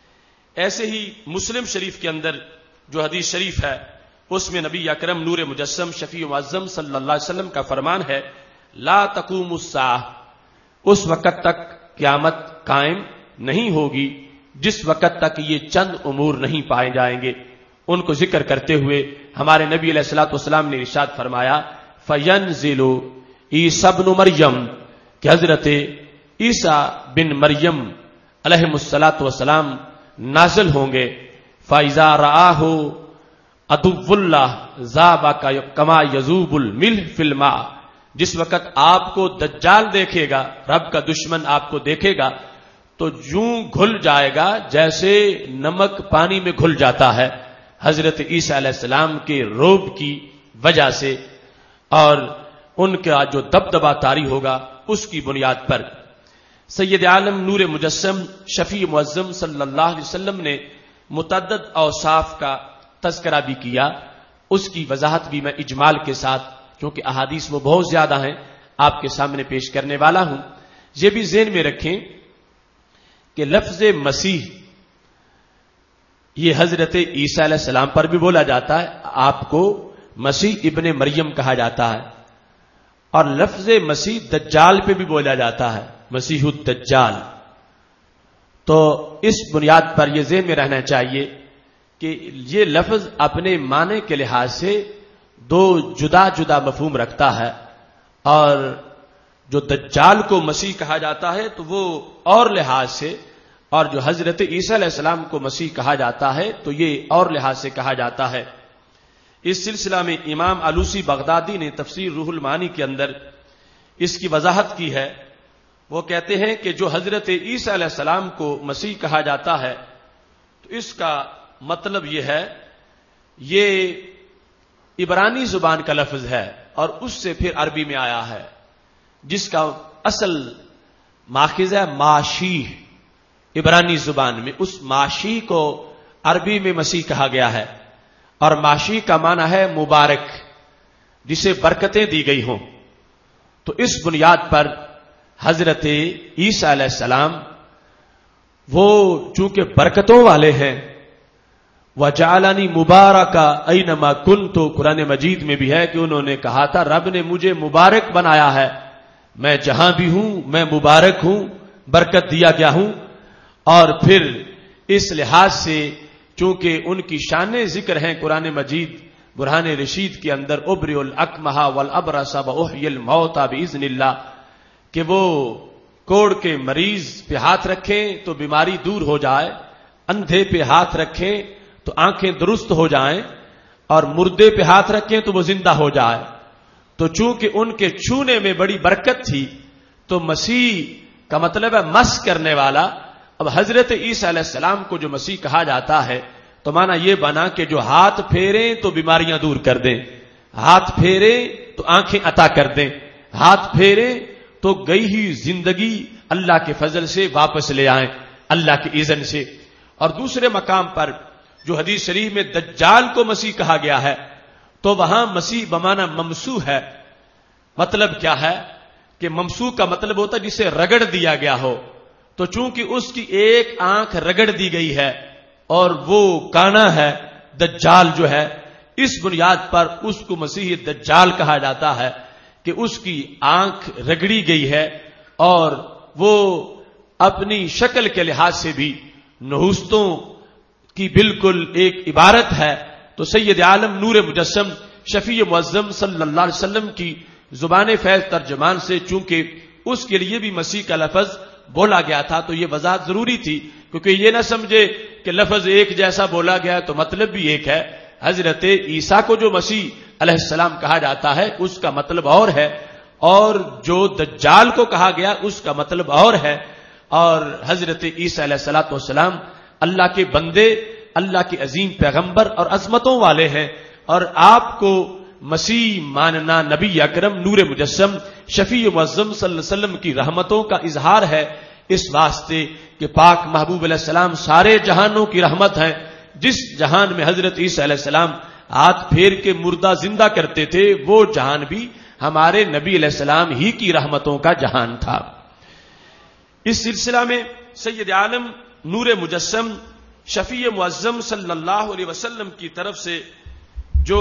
ایسے ہی مسلم شریف کے اندر جو حدیث شریف ہے اس میں نبی اکرم نور مجسم شفیع معظم صلی اللہ علیہ وسلم کا فرمان ہے، لا تقوم الساعہ، اس وقت تک قیامت قائم نہیں ہوگی جس وقت تک یہ چند امور نہیں پائے جائیں گے۔ ان کو ذکر کرتے ہوئے ہمارے نبی علیہ الصلوۃ والسلام نے ارشاد فرمایا، فینزل عیسیٰ ابن مریم، کہ حضرت عیسیٰ بن مریم علیہ الصلوۃ والسلام نازل ہوں گے، فاذا رآہ عدو اللہ ذاب کما یذوب الملح فی الماء، جس وقت آپ کو دجال دیکھے گا، رب کا دشمن آپ کو دیکھے گا تو یوں گھل جائے گا جیسے نمک پانی میں گھل جاتا ہے، حضرت عیسیٰ علیہ السلام کے روب کی وجہ سے، اور ان کا جو دبدبہ طاری ہوگا اس کی بنیاد پر۔ سید عالم نور مجسم شفیع معظم صلی اللہ علیہ وسلم نے متعدد اوصاف کا تذکرہ بھی کیا، اس کی وضاحت بھی میں اجمال کے ساتھ، کیونکہ احادیث وہ بہت زیادہ ہیں، آپ کے سامنے پیش کرنے والا ہوں۔ یہ بھی ذہن میں رکھیں کہ لفظ مسیح یہ حضرت عیسیٰ علیہ السلام پر بھی بولا جاتا ہے، آپ کو مسیح ابن مریم کہا جاتا ہے، اور لفظ مسیح دجال پہ بھی بولا جاتا ہے، مسیح الدجال۔ تو اس بنیاد پر یہ ذہن میں رہنا چاہیے کہ یہ لفظ اپنے معنی کے لحاظ سے دو جدا جدا مفہوم رکھتا ہے، اور جو دجال کو مسیح کہا جاتا ہے تو وہ اور لحاظ سے، اور جو حضرت عیسیٰ علیہ السلام کو مسیح کہا جاتا ہے تو یہ اور لحاظ سے کہا جاتا ہے۔ اس سلسلہ میں امام علوسی بغدادی نے تفسیر روح المعانی کے اندر اس کی وضاحت کی ہے۔ وہ کہتے ہیں کہ جو حضرت عیسیٰ علیہ السلام کو مسیح کہا جاتا ہے تو اس کا مطلب یہ ہے، یہ عبرانی زبان کا لفظ ہے اور اس سے پھر عربی میں آیا ہے، جس کا اصل ماخذ ہے ماشیح۔ عبرانی زبان میں اس ماشیح کو عربی میں مسیح کہا گیا ہے، اور ماشیح کا معنی ہے مبارک، جسے برکتیں دی گئی ہوں۔ تو اس بنیاد پر حضرت عیسیٰ علیہ السلام وہ چونکہ برکتوں والے ہیں، وَجَعَلَنِي مُبَارَكًا أَيْنَمَا كُنتُ، قرآن مجید میں بھی ہے کہ انہوں نے کہا تھا رب نے مجھے مبارک بنایا ہے، میں جہاں بھی ہوں میں مبارک ہوں، برکت دیا گیا ہوں۔ اور پھر اس لحاظ سے چونکہ ان کی شان ذکر ہیں قرآن مجید برہان رشید کے اندر، ابرئ الاکمہ والابرص واحیی الموتى باذن اللہ، کہ وہ کوڑ کے مریض پہ ہاتھ رکھیں تو بیماری دور ہو جائے، اندھے پہ ہاتھ رکھیں تو آنکھیں درست ہو جائیں، اور مردے پہ ہاتھ رکھیں تو وہ زندہ ہو جائے۔ تو چونکہ ان کے چھونے میں بڑی برکت تھی تو مسیح کا مطلب ہے مس کرنے والا۔ اب حضرت عیسیٰ علیہ السلام کو جو مسیح کہا جاتا ہے تو معنی یہ بنا کہ جو ہاتھ پھیریں تو بیماریاں دور کر دیں، ہاتھ پھیریں تو آنکھیں عطا کر دیں، ہاتھ پھیریں تو گئی ہی زندگی اللہ کے فضل سے واپس لے آئیں، اللہ کے اذن سے۔ اور دوسرے مقام پر جو حدیث شریف میں دجال کو مسیح کہا گیا ہے، تو وہاں مسیح بمانا ممسوح ہے۔ مطلب کیا ہے کہ ممسوح کا مطلب ہوتا ہے جسے رگڑ دیا گیا ہو، تو چونکہ اس کی ایک آنکھ رگڑ دی گئی ہے اور وہ کانا ہے دجال جو ہے، اس بنیاد پر اس کو مسیح دجال کہا جاتا ہے کہ اس کی آنکھ رگڑی گئی ہے اور وہ اپنی شکل کے لحاظ سے بھی نحوستوں کی بالکل ایک عبارت ہے۔ تو سید عالم نور مجسم شفیع معظم صلی اللہ علیہ وسلم کی زبان فیض ترجمان سے چونکہ اس کے لیے بھی مسیح کا لفظ بولا گیا تھا، تو یہ وضاحت ضروری تھی، کیونکہ یہ نہ سمجھے کہ لفظ ایک جیسا بولا گیا تو مطلب بھی ایک ہے۔ حضرت عیسیٰ کو جو مسیح علیہ السلام کہا جاتا ہے اس کا مطلب اور ہے، اور جو دجال کو کہا گیا اس کا مطلب اور ہے۔ اور حضرت عیسیٰ علیہ السلام اللہ کے بندے، اللہ کے عظیم پیغمبر اور عظمتوں والے ہیں، اور آپ کو مسیح ماننا نبی اکرم نور مجسم شفیع معظم صلی اللہ علیہ وسلم کی رحمتوں کا اظہار ہے، اس واسطے کہ پاک محبوب علیہ السلام سارے جہانوں کی رحمت ہیں۔ جس جہان میں حضرت عیسیٰ علیہ السلام ہاتھ پھیر کے مردہ زندہ کرتے تھے، وہ جہان بھی ہمارے نبی علیہ السلام ہی کی رحمتوں کا جہان تھا۔ اس سلسلہ میں سید عالم نور مجسم شفیع معظم صلی اللہ علیہ وسلم کی طرف سے جو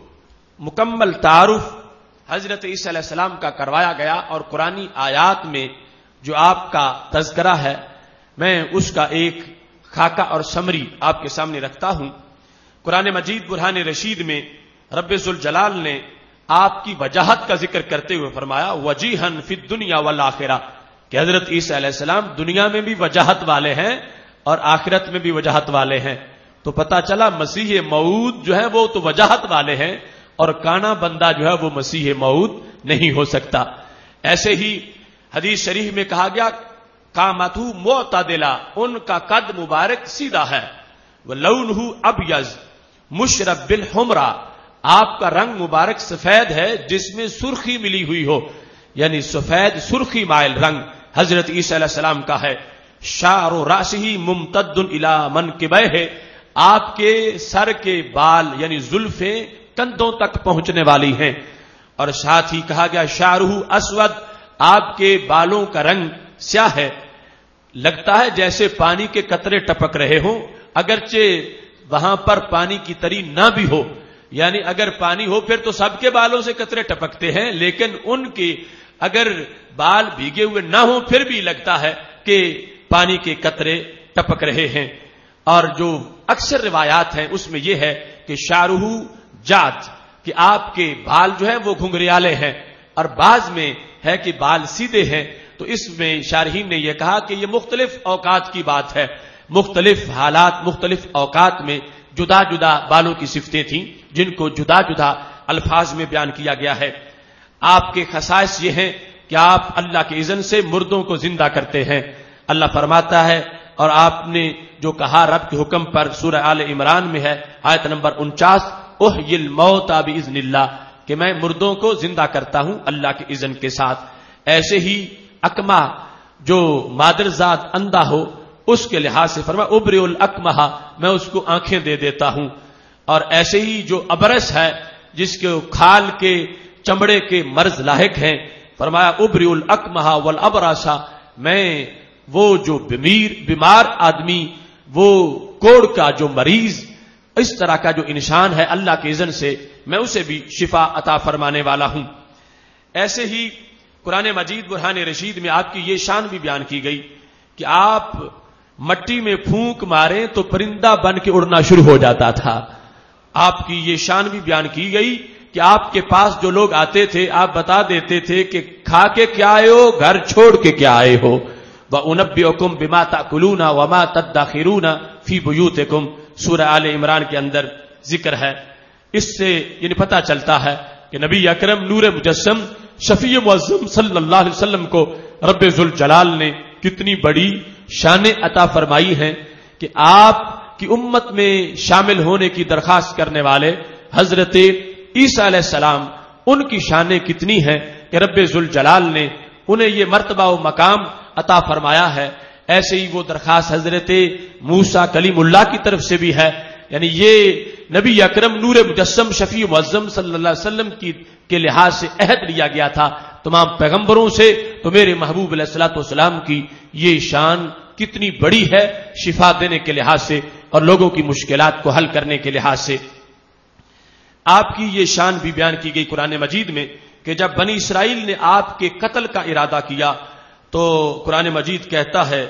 مکمل تعارف حضرت عیسیٰ علیہ السلام کا کروایا گیا اور قرآنی آیات میں جو آپ کا تذکرہ ہے، میں اس کا ایک خاکہ اور سمری آپ کے سامنے رکھتا ہوں۔ قرآن مجید برہان رشید میں رب ذوالجلال نے آپ کی وجاہت کا ذکر کرتے ہوئے فرمایا وجیہن فی الدنیا والآخرہ، کہ حضرت عیسیٰ علیہ السلام دنیا میں بھی وجاہت والے ہیں اور آخرت میں بھی وجاہت والے ہیں۔ تو پتہ چلا مسیح موعود جو ہے وہ تو وجاہت والے ہیں، اور کانا بندہ جو ہے وہ مسیح موعود نہیں ہو سکتا۔ ایسے ہی حدیث شریف میں کہا گیا قامتہ معتدلہ، ان کا قد مبارک سیدھا ہے، ولونہ ابیض مشرب بالحمرہ، آپ کا رنگ مبارک سفید ہے جس میں سرخی ملی ہوئی ہو، یعنی سفید سرخی مائل رنگ حضرت عیسیٰ علیہ السلام کا ہے۔ شعر راسہ ممتد الی منکبیہ، آپ کے سر کے بال یعنی زلفیں کندھوں تک پہنچنے والی ہیں۔ اور ساتھ ہی کہا گیا شعرہ اسود، آپ کے بالوں کا رنگ سیاہ ہے، لگتا ہے جیسے پانی کے قطرے ٹپک رہے ہوں، اگرچہ وہاں پر پانی کی تری نہ بھی ہو، یعنی اگر پانی ہو پھر تو سب کے بالوں سے قطرے ٹپکتے ہیں، لیکن ان کے اگر بال بھیگے ہوئے نہ ہوں پھر بھی لگتا ہے کہ پانی کے قطرے ٹپک رہے ہیں۔ اور جو اکثر روایات ہیں اس میں یہ ہے کہ شعرہ جات، کہ آپ کے بال جو ہیں وہ گھنگریالے ہیں، اور بعض میں ہے کہ بال سیدھے ہیں۔ تو اس میں شارحین نے یہ کہا کہ یہ مختلف اوقات کی بات ہے، مختلف حالات مختلف اوقات میں جدا جدا بالوں کی صفتیں تھیں جن کو جدا جدا الفاظ میں بیان کیا گیا ہے۔ آپ کے خصائص یہ ہیں کہ آپ اللہ کے اذن سے مردوں کو زندہ کرتے ہیں۔ اللہ فرماتا ہے، اور آپ نے جو کہا رب کے حکم پر سورہ آل عمران میں ہے آیت نمبر 49 احیی الموتى باذن اللہ، کہ میں مردوں کو زندہ کرتا ہوں اللہ کے اذن کے ساتھ۔ ایسے ہی اکمہ جو مادرزاد اندھا ہو اس کے لحاظ سے فرمایا ابرئ الاکمہ، میں اس کو آنکھیں دے دیتا ہوں۔ اور ایسے ہی جو ابرص ہے جس کے کھال کے چمڑے کے مرض لاحق ہیں، فرمایا ابرئ الاکمہ والابرص، میں وہ جو بیمار آدمی، وہ کوڑ کا جو مریض، اس طرح کا جو انسان ہے اللہ کے اذن سے میں اسے بھی شفا عطا فرمانے والا ہوں۔ ایسے ہی قرآن مجید برہان رشید میں آپ کی یہ شان بھی بیان کی گئی کہ آپ مٹی میں پھونک ماریں تو پرندہ بن کے اڑنا شروع ہو جاتا تھا۔ آپ کی یہ شان بھی بیان کی گئی کہ آپ کے پاس جو لوگ آتے تھے آپ بتا دیتے تھے کہ کھا کے کیا آئے ہو، گھر چھوڑ کے کیا آئے ہو۔ وَأُنَبِّئُكُم بِمَا تَأْكُلُونَ وَمَا تَدَّخِرُونَ فِي بُيُوتِكُمْ، سورہ آل عمران کے اندر ذکر ہے۔ اس سے یعنی پتہ چلتا ہے کہ نبی اکرم نور مجسم شفیع معظم صلی اللہ علیہ وسلم کو رب ذوالجلال نے کتنی بڑی شان عطا فرمائی ہیں کہ آپ کی امت میں شامل ہونے کی درخواست کرنے والے حضرت عیسیٰ علیہ السلام، ان کی شانیں کتنی ہیں کہ رب ذوالجلال نے انہیں یہ مرتبہ و مقام عطا فرمایا ہے، ایسے ہی وہ درخواست حضرت موسیٰ کلیم اللہ کی طرف سے بھی ہے. یعنی یہ نبی اکرم نور مجسم شفیع معظم صلی اللہ علیہ وسلم کے لحاظ سے عہد لیا گیا تھا تمام پیغمبروں سے. تو میرے محبوب علیہ الصلوۃ والسلام کی یہ شان کتنی بڑی ہے شفا دینے کے لحاظ سے اور لوگوں کی مشکلات کو حل کرنے کے لحاظ سے. آپ کی یہ شان بھی بیان کی گئی قرآن مجید میں کہ جب بنی اسرائیل نے آپ کے قتل کا ارادہ کیا تو قرآن مجید کہتا ہے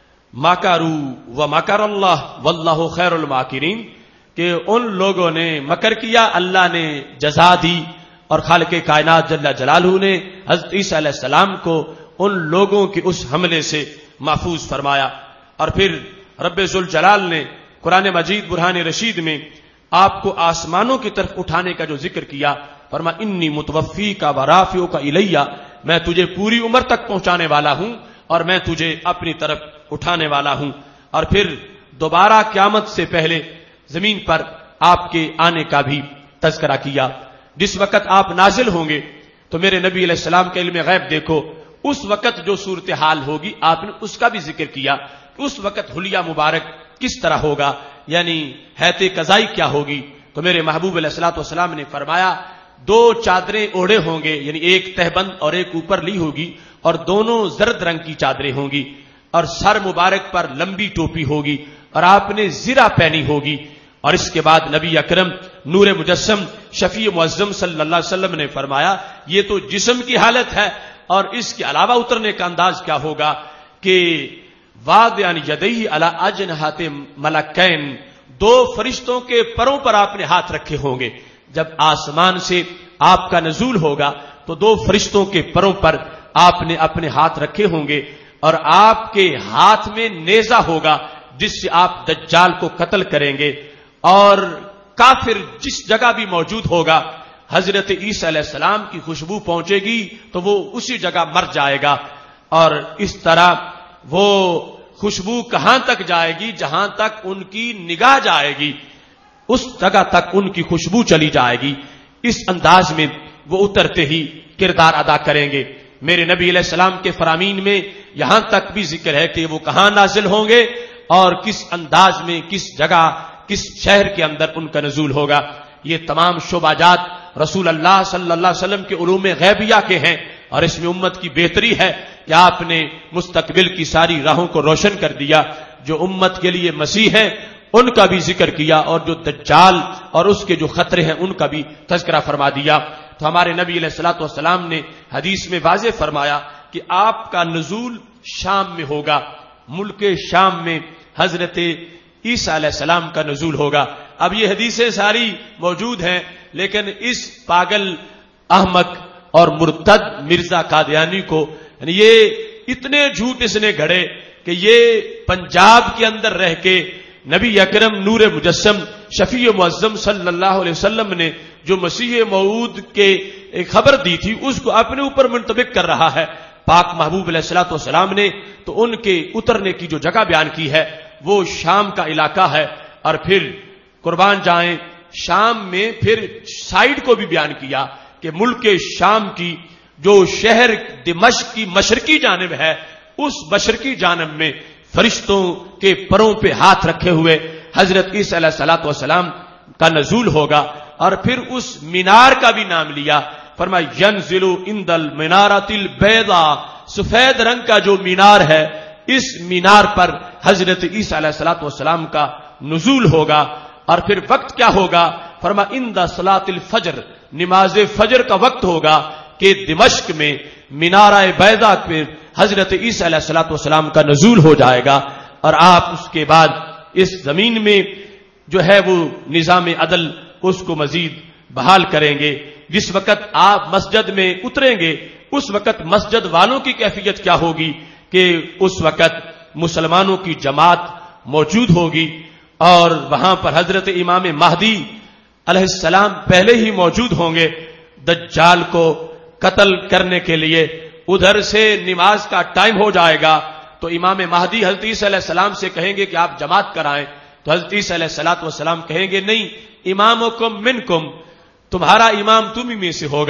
مکروا ومکر اللہ واللہ خیر الماکرین، کہ ان لوگوں نے مکر کیا، اللہ نے جزا دی، اور خالق کائنات جل جلالہ نے حضرت عیسیٰ علیہ السلام کو ان لوگوں کے اس حملے سے محفوظ فرمایا. اور پھر رب ذوالجلال نے قرآن مجید برہان رشید میں آپ کو آسمانوں کی طرف اٹھانے کا جو ذکر کیا، فرما انی متوفیک ورافعک الیہ، میں تجھے پوری عمر تک پہنچانے والا ہوں اور میں تجھے اپنی طرف اٹھانے والا ہوں. اور پھر دوبارہ قیامت سے پہلے زمین پر آپ کے آنے کا بھی تذکرہ کیا. جس وقت آپ نازل ہوں گے تو میرے نبی علیہ السلام کے علم غیب دیکھو، اس وقت جو صورتحال ہوگی آپ نے اس کا بھی ذکر کیا کہ اس وقت حلیہ مبارک کس طرح ہوگا، یعنی حیت قضائی کیا ہوگی. تو میرے محبوب علیہ الصلوۃ والسلام نے فرمایا 2 چادریں اوڑھے ہوں گے، یعنی ایک تہبند اور ایک اوپر لی ہوگی، اور دونوں زرد رنگ کی چادریں ہوں گی، اور سر مبارک پر لمبی ٹوپی ہوگی، اور آپ نے زرہ پہنی ہوگی. اور اس کے بعد نبی اکرم نور مجسم شفیع معظم صلی اللہ علیہ وسلم نے فرمایا یہ تو جسم کی حالت ہے، اور اس کے علاوہ اترنے کا انداز کیا ہوگا کہ واضعاً یدیہ علی اجنحۃ ملکین، 2 فرشتوں کے پروں پر آپ نے ہاتھ رکھے ہوں گے. جب آسمان سے آپ کا نزول ہوگا تو 2 فرشتوں کے پروں پر آپ نے اپنے ہاتھ رکھے ہوں گے، اور آپ کے ہاتھ میں نیزہ ہوگا جس سے آپ دجال کو قتل کریں گے. اور کافر جس جگہ بھی موجود ہوگا حضرت عیسیٰ علیہ السلام کی خوشبو پہنچے گی تو وہ اسی جگہ مر جائے گا. اور اس طرح وہ خوشبو کہاں تک جائے گی؟ جہاں تک ان کی نگاہ جائے گی اس جگہ تک ان کی خوشبو چلی جائے گی. اس انداز میں وہ اترتے ہی کردار ادا کریں گے. میرے نبی علیہ السلام کے فرامین میں یہاں تک بھی ذکر ہے کہ وہ کہاں نازل ہوں گے اور کس انداز میں، کس جگہ، کس شہر کے اندر ان کا نزول ہوگا. یہ تمام شعبات رسول اللہ صلی اللہ علیہ وسلم کے علوم غیبیہ کے ہیں، اور اس میں امت کی بہتری ہے کہ آپ نے مستقبل کی ساری راہوں کو روشن کر دیا. جو امت کے لیے مسیح ہیں ان کا بھی ذکر کیا، اور جو دجال اور اس کے جو خطرے ہیں ان کا بھی تذکرہ فرما دیا. تو ہمارے نبی علیہ الصلوۃ والسلام نے حدیث میں واضح فرمایا کہ آپ کا نزول شام میں ہوگا. ملک شام میں حضرت عیسیٰ علیہ السلام کا نزول ہوگا. اب یہ حدیثیں ساری موجود ہیں، لیکن اس پاگل احمق اور مرتد مرزا قادیانی کو، یعنی یہ اتنے جھوٹ اس نے گھڑے کہ یہ پنجاب کے اندر رہ کے نبی اکرم نور مجسم شفیع معظم صلی اللہ علیہ وسلم نے جو مسیح موعود کے خبر دی تھی اس کو اپنے اوپر منطبق کر رہا ہے. پاک محبوب علیہ الصلوۃ والسلام نے تو ان کے اترنے کی جو جگہ بیان کی ہے وہ شام کا علاقہ ہے. اور پھر قربان جائیں شام میں پھر سائڈ کو بھی بیان کیا کہ ملک شام کی جو شہر دمشق کی مشرقی جانب ہے اس مشرقی جانب میں فرشتوں کے پروں پہ ہاتھ رکھے ہوئے حضرت عیسیٰ علیہ الصلوۃ والسلام کا نزول ہوگا. اور پھر اس مینار کا بھی نام لیا، فرمایا ینزل عند المنارۃ البیضاء، سفید رنگ کا جو مینار ہے اس مینار پر حضرت عیسیٰ علیہ الصلوۃ والسلام کا نزول ہوگا. اور پھر وقت کیا ہوگا؟ فرمایا عند صلاۃ الفجر، نماز فجر کا وقت ہوگا کہ دمشق میں مینارہ بیضاء پہ حضرت عیسیٰ علیہ الصلوۃ والسلام کا نزول ہو جائے گا. اور آپ اس کے بعد اس زمین میں جو ہے وہ نظام عدل اس کو مزید بحال کریں گے. جس وقت آپ مسجد میں اتریں گے اس وقت مسجد والوں کی کیفیت کیا ہوگی کہ اس وقت مسلمانوں کی جماعت موجود ہوگی، اور وہاں پر حضرت امام مہدی علیہ السلام پہلے ہی موجود ہوں گے دجال کو قتل کرنے کے لیے. ادھر سے نماز کا ٹائم ہو جائے گا تو امام مہدی حضرت عیسیٰ علیہ السلام سے کہیں گے کہ آپ جماعت کرائیں، تو حضرت عیسیٰ علیہ السلام کہیں گے نہیں، امامکم منکم، تمہارا امام تم ہی میں سے ہوگا.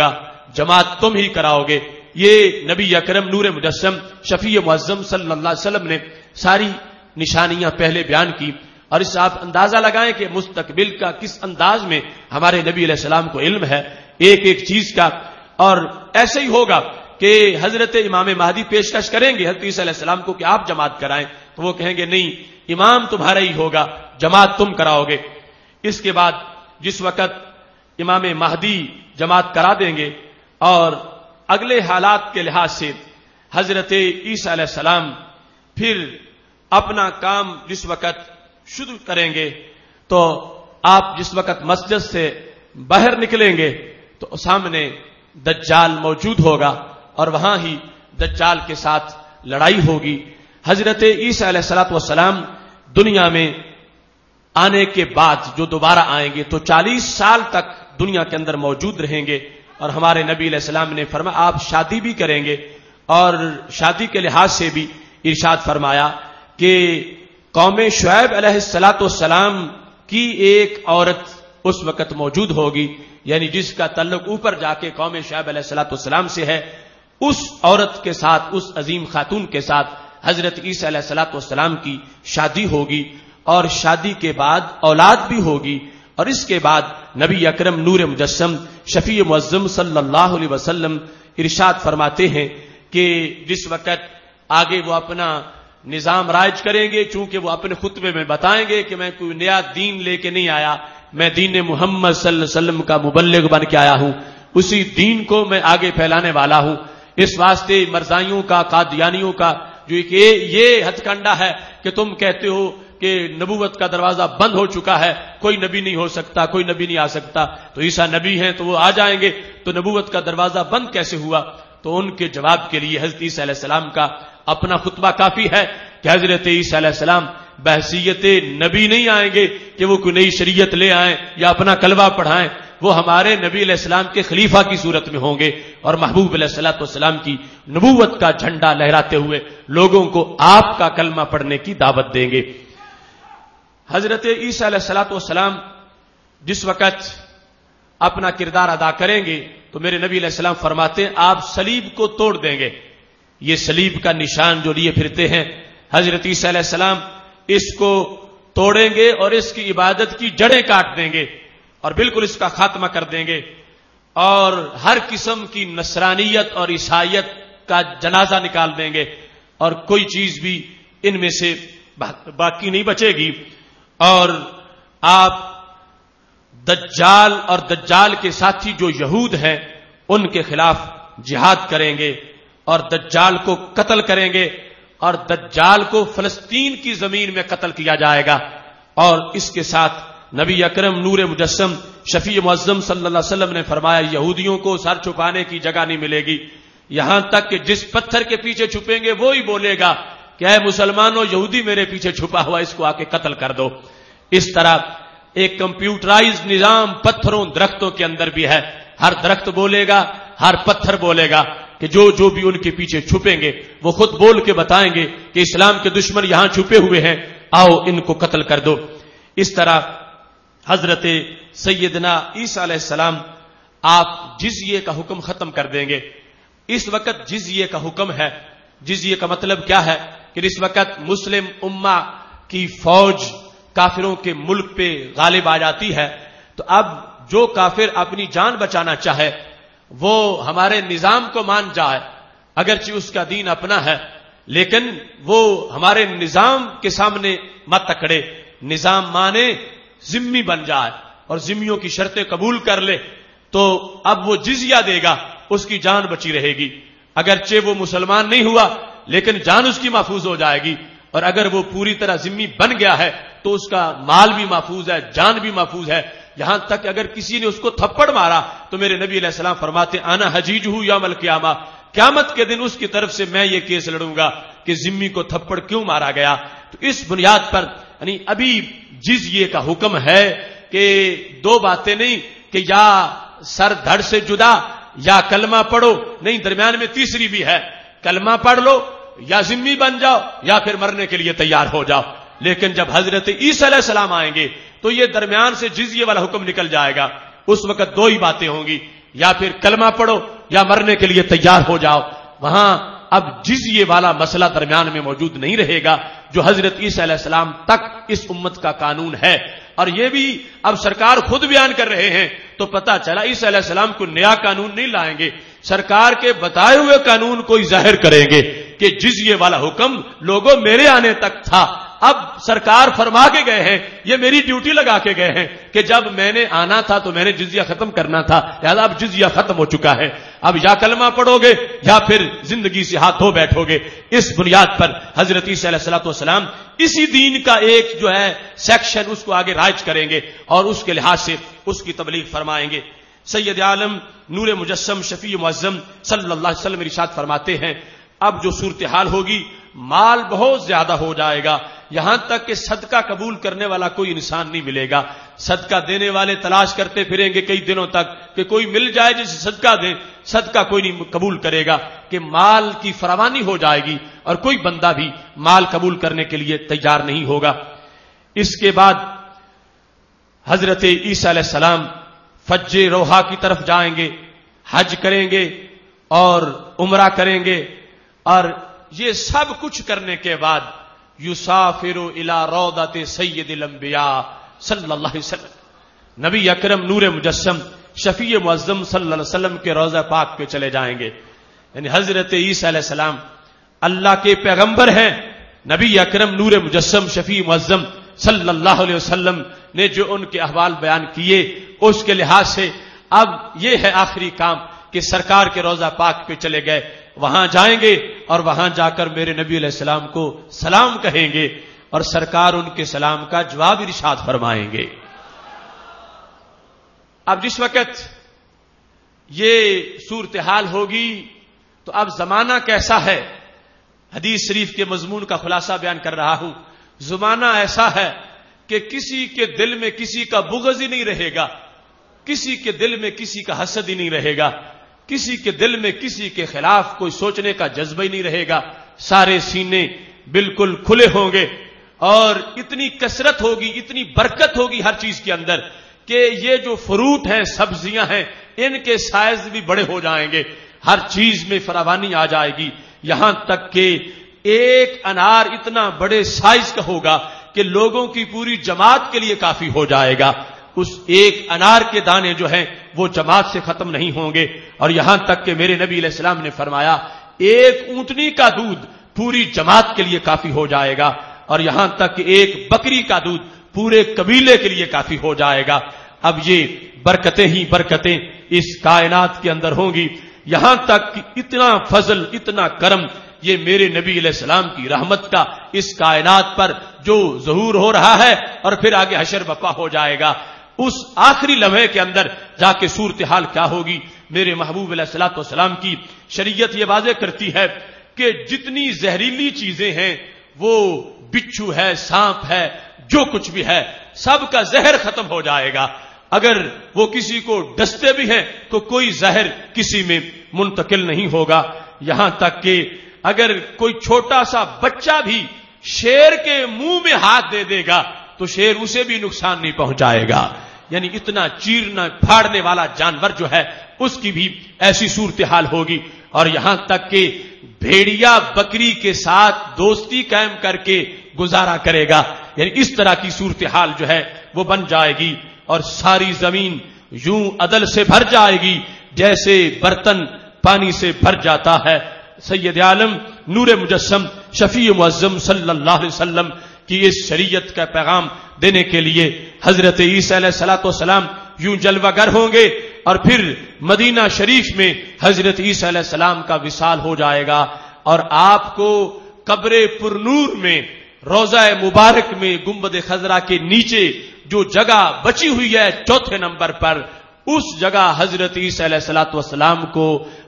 جماعت تم ہی کراؤ گے۔ یہ نبی اکرم نور مجسم شفیع معظم صلی اللہ علیہ وسلم نے ساری نشانیاں پہلے بیان کی، اور اس سے آپ اندازہ لگائیں کہ مستقبل کا کس انداز میں ہمارے نبی علیہ السلام کو علم ہے ایک ایک چیز کا۔ اور ایسے ہی ہوگا کہ حضرت امام مہدی پیشکش کریں گے حضرت عیسیٰ علیہ السلام کو کہ آپ جماعت کرائیں، تو وہ کہیں گے نہیں، امام تمہارا ہی ہوگا، جماعت تم کراؤ گے۔ اس کے بعد جس وقت امام مہدی جماعت کرا دیں گے اور اگلے حالات کے لحاظ سے حضرت عیسیٰ علیہ السلام پھر اپنا کام جس وقت شروع کریں گے، تو آپ جس وقت مسجد سے باہر نکلیں گے تو سامنے دجال موجود ہوگا اور وہاں ہی دجال کے ساتھ لڑائی ہوگی۔ حضرت عیسیٰ علیہ السلام دنیا میں آنے کے بعد جو دوبارہ آئیں گے تو 40 سال تک دنیا کے اندر موجود رہیں گے، اور ہمارے نبی علیہ السلام نے فرمایا آپ شادی بھی کریں گے، اور شادی کے لحاظ سے بھی ارشاد فرمایا کہ قوم شعیب علیہ السلام کی ایک عورت اس وقت موجود ہوگی، یعنی جس کا تعلق اوپر جا کے قوم شعیب علیہ السلام سے ہے، اس عورت کے ساتھ، اس عظیم خاتون کے ساتھ حضرت عیسیٰ علیہ السلام کی شادی ہوگی، اور شادی کے بعد اولاد بھی ہوگی۔ اور اس کے بعد نبی اکرم نور مجسم شفیع معظم صلی اللہ علیہ وسلم ارشاد فرماتے ہیں کہ جس وقت آگے وہ اپنا نظام رائج کریں گے، چونکہ وہ اپنے خطبے میں بتائیں گے کہ میں کوئی نیا دین لے کے نہیں آیا، میں دین محمد صلی اللہ علیہ وسلم کا مبلغ بن کے آیا ہوں، اسی دین کو میں آگے پھیلانے والا ہوں۔ اس واسطے مرزائیوں کا، قادیانیوں کا جو یہ ہتھ کنڈا ہے کہ تم کہتے ہو کہ نبوت کا دروازہ بند ہو چکا ہے، کوئی نبی نہیں ہو سکتا، کوئی نبی نہیں آ سکتا، تو عیسیٰ نبی ہیں تو وہ آ جائیں گے، تو نبوت کا دروازہ بند کیسے ہوا؟ تو ان کے جواب کے لیے حضرت عیسیٰ علیہ السلام کا اپنا خطبہ کافی ہے کہ حضرت عیسیٰ علیہ السلام بحیثیت نبی نہیں آئیں گے کہ وہ کوئی نئی شریعت لے آئیں یا اپنا کلمہ پڑھائیں، وہ ہمارے نبی علیہ السلام کے خلیفہ کی صورت میں ہوں گے، اور محبوب علیہ السلام کی نبوت کا جھنڈا لہراتے ہوئے لوگوں کو آپ کا کلمہ پڑھنے کی دعوت دیں گے۔ حضرت عیسیٰ علیہ السلام جس وقت اپنا کردار ادا کریں گے تو میرے نبی علیہ السلام فرماتے ہیں آپ صلیب کو توڑ دیں گے۔ یہ صلیب کا نشان جو لیے پھرتے ہیں حضرت عیسیٰ علیہ السلام اس کو توڑیں گے اور اس کی عبادت کی جڑیں کاٹ دیں گے اور بالکل اس کا خاتمہ کر دیں گے، اور ہر قسم کی نصرانیت اور عیسائیت کا جنازہ نکال دیں گے، اور کوئی چیز بھی ان میں سے باقی نہیں بچے گی، اور آپ دجال اور دجال کے ساتھی جو یہود ہیں ان کے خلاف جہاد کریں گے اور دجال کو قتل کریں گے، اور دجال کو فلسطین کی زمین میں قتل کیا جائے گا۔ اور اس کے ساتھ نبی اکرم نور مجسم شفیع معظم صلی اللہ علیہ وسلم نے فرمایا یہودیوں کو سر چھپانے کی جگہ نہیں ملے گی، یہاں تک کہ جس پتھر کے پیچھے چھپیں گے وہی بولے گا کہ اے مسلمانوں، یہودی میرے پیچھے چھپا ہوا، اس کو آ کے قتل کر دو۔ اس طرح ایک کمپیوٹرائز نظام پتھروں درختوں کے اندر بھی ہے، ہر درخت بولے گا، ہر پتھر بولے گا کہ جو بھی ان کے پیچھے چھپیں گے وہ خود بول کے بتائیں گے کہ اسلام کے دشمن یہاں چھپے ہوئے ہیں، آؤ ان کو قتل کر دو۔ اس طرح حضرت سیدنا عیسیٰ علیہ السلام آپ جزیے کا حکم ختم کر دیں گے۔ اس وقت جزیے کا حکم ہے، جزیے کا مطلب کیا ہے کہ اس وقت مسلم امہ کی فوج کافروں کے ملک پہ غالب آ جاتی ہے، تو اب جو کافر اپنی جان بچانا چاہے وہ ہمارے نظام کو مان جائے، اگرچہ اس کا دین اپنا ہے لیکن وہ ہمارے نظام کے سامنے مت تکڑے، نظام مانے، ذمی بن جائے اور ذمیوں کی شرطیں قبول کر لے، تو اب وہ جزیہ دے گا، اس کی جان بچی رہے گی، اگرچہ وہ مسلمان نہیں ہوا لیکن جان اس کی محفوظ ہو جائے گی، اور اگر وہ پوری طرح ذمی بن گیا ہے تو اس کا مال بھی محفوظ ہے، جان بھی محفوظ ہے، یہاں تک اگر کسی نے اس کو تھپڑ مارا تو میرے نبی علیہ السلام فرماتے انا حجیجہ یوم القیامہ، قیامت کے دن اس کی طرف سے میں یہ کیس لڑوں گا کہ ذمی کو تھپڑ کیوں مارا گیا۔ تو اس بنیاد پر یعنی ابھی جزیے کا حکم ہے کہ دو باتیں نہیں کہ یا سر دھڑ سے جدا یا کلمہ پڑھو، نہیں، درمیان میں تیسری بھی ہے، کلمہ پڑھ لو یا ذمی بن جاؤ یا پھر مرنے کے لیے تیار ہو جاؤ۔ لیکن جب حضرت عیسیٰ علیہ السلام آئیں گے تو یہ درمیان سے جزیے والا حکم نکل جائے گا، اس وقت دو ہی باتیں ہوں گی، یا پھر کلمہ پڑھو یا مرنے کے لیے تیار ہو جاؤ. وہاں اب جزیے والا مسئلہ درمیان میں موجود نہیں رہے گا جو حضرت عیسیٰ علیہ السلام تک اس امت کا قانون ہے. اور یہ بھی اب سرکار خود بیان کر رہے ہیں تو پتا چلا عیسیٰ علیہ السلام کو نیا قانون نہیں لائیں گے, سرکار کے بتائے ہوئے قانون کو ہی ظاہر کریں گے کہ جزیے والا حکم لوگوں میرے آنے تک تھا. اب سرکار فرما کے گئے ہیں, یہ میری ڈیوٹی لگا کے گئے ہیں کہ جب میں نے آنا تھا تو میں نے جزیہ ختم کرنا تھا, لہذا اب جزیہ ختم ہو چکا ہے, اب یا کلمہ پڑھو گے یا پھر زندگی سے ہاتھ دھو بیٹھو گے. اس بنیاد پر حضرت عیسیٰ علیہ السلام اسی دین کا ایک جو ہے سیکشن اس کو آگے رائج کریں گے اور اس کے لحاظ سے اس کی تبلیغ فرمائیں گے. سید عالم نور مجسم شفیع معظم صلی اللہ علیہ وسلم ارشاد فرماتے ہیں اب جو صورتحال ہوگی مال بہت زیادہ ہو جائے گا, یہاں تک کہ صدقہ قبول کرنے والا کوئی انسان نہیں ملے گا. صدقہ دینے والے تلاش کرتے پھریں گے کئی دنوں تک کہ کوئی مل جائے جسے صدقہ دیں, صدقہ کوئی نہیں قبول کرے گا کہ مال کی فراوانی ہو جائے گی اور کوئی بندہ بھی مال قبول کرنے کے لیے تیار نہیں ہوگا. اس کے بعد حضرت عیسیٰ علیہ السلام فج روحا کی طرف جائیں گے, حج کریں گے اور عمرہ کریں گے, اور یہ سب کچھ کرنے کے بعد یسافر الی روضۃ سید الانبیاء صلی اللہ علیہ وسلم, نبی اکرم نور مجسم شفیع معظم صلی اللہ علیہ وسلم کے روضہ پاک پہ چلے جائیں گے. یعنی حضرت عیسیٰ علیہ السلام اللہ کے پیغمبر ہیں, نبی اکرم نور مجسم شفیع معظم صلی اللہ علیہ وسلم نے جو ان کے احوال بیان کیے اس کے لحاظ سے اب یہ ہے آخری کام کہ سرکار کے روضہ پاک پہ چلے گئے, وہاں جائیں گے اور وہاں جا کر میرے نبی علیہ السلام کو سلام کہیں گے اور سرکار ان کے سلام کا جواب ارشاد فرمائیں گے. اب جس وقت یہ صورتحال ہوگی تو اب زمانہ کیسا ہے, حدیث شریف کے مضمون کا خلاصہ بیان کر رہا ہوں. زمانہ ایسا ہے کہ کسی کے دل میں کسی کا بغض ہی نہیں رہے گا, کسی کے دل میں کسی کا حسد ہی نہیں رہے گا, کسی کے دل میں کسی کے خلاف کوئی سوچنے کا جذبہ ہی نہیں رہے گا. سارے سینے بالکل کھلے ہوں گے اور اتنی کثرت ہوگی, اتنی برکت ہوگی ہر چیز کے اندر کہ یہ جو فروٹ ہیں, سبزیاں ہیں, ان کے سائز بھی بڑے ہو جائیں گے, ہر چیز میں فراوانی آ جائے گی. یہاں تک کہ ایک انار اتنا بڑے سائز کا ہوگا کہ لوگوں کی پوری جماعت کے لیے کافی ہو جائے گا. اس ایک انار کے دانے جو ہیں وہ جماعت سے ختم نہیں ہوں گے. اور یہاں تک کہ میرے نبی علیہ السلام نے فرمایا ایک اونٹنی کا دودھ پوری جماعت کے لیے کافی ہو جائے گا, اور یہاں تک کہ ایک بکری کا دودھ پورے قبیلے کے لیے کافی ہو جائے گا. اب یہ برکتیں ہی برکتیں اس کائنات کے اندر ہوں گی. یہاں تک کہ اتنا فضل, اتنا کرم یہ میرے نبی علیہ السلام کی رحمت کا اس کائنات پر جو ظہور ہو رہا ہے اور پھر آگے حشر بپا ہو جائے گا. اس آخری لمحے کے اندر جا کے صورتحال کیا ہوگی, میرے محبوب علیہ الصلوۃ والسلام کی شریعت یہ واضح کرتی ہے کہ جتنی زہریلی چیزیں ہیں وہ بچھو ہے, سانپ ہے, جو کچھ بھی ہے سب کا زہر ختم ہو جائے گا. اگر وہ کسی کو ڈستے بھی ہیں تو کوئی زہر کسی میں منتقل نہیں ہوگا. یہاں تک کہ اگر کوئی چھوٹا سا بچہ بھی شیر کے منہ میں ہاتھ دے دے گا تو شیر اسے بھی نقصان نہیں پہنچائے گا. یعنی اتنا چیرنا پھاڑنے والا جانور جو ہے اس کی بھی ایسی صورتحال ہوگی. اور یہاں تک کہ بھیڑیا بکری کے ساتھ دوستی قائم کر کے گزارا کرے گا. یعنی اس طرح کی صورتحال جو ہے وہ بن جائے گی اور ساری زمین یوں عدل سے بھر جائے گی جیسے برتن پانی سے بھر جاتا ہے. سید عالم نور مجسم شفیع معظم صلی اللہ علیہ وسلم کی اس شریعت کا پیغام دینے کے لیے حضرت عیسیٰ علیہ الصلوۃ والسلام یوں جلوہ گر ہوں گے اور پھر مدینہ شریف میں حضرت عیسیٰ علیہ السلام کا وصال ہو جائے گا اور آپ کو قبر پرنور میں روضہ مبارک میں گنبد خضرا کے نیچے جو جگہ بچی ہوئی ہے 4 نمبر پر, اس جگہ حضرت عیسیٰ علیہ الصلوۃ والسلام کو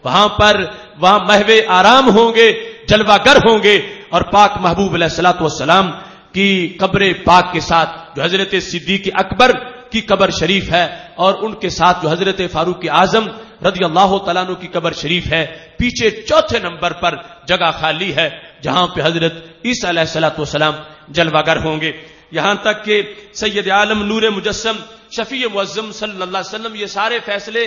وہاں محو آرام ہوں گے, جلوہ گر ہوں گے اور پاک محبوب علیہ الصلوۃ والسلام کی قبر پاک کے ساتھ جو حضرت صدیق اکبر کی قبر شریف ہے اور ان کے ساتھ جو حضرت فاروق اعظم رضی اللہ تعالیٰ عنہ کی قبر شریف ہے, پیچھے 4 نمبر پر جگہ خالی ہے جہاں پہ حضرت عیسیٰ علیہ الصلوۃ والسلام جلوہ گر ہوں گے. یہاں تک کہ سید عالم نور مجسم شفیع معظم صلی اللہ علیہ وسلم یہ سارے فیصلے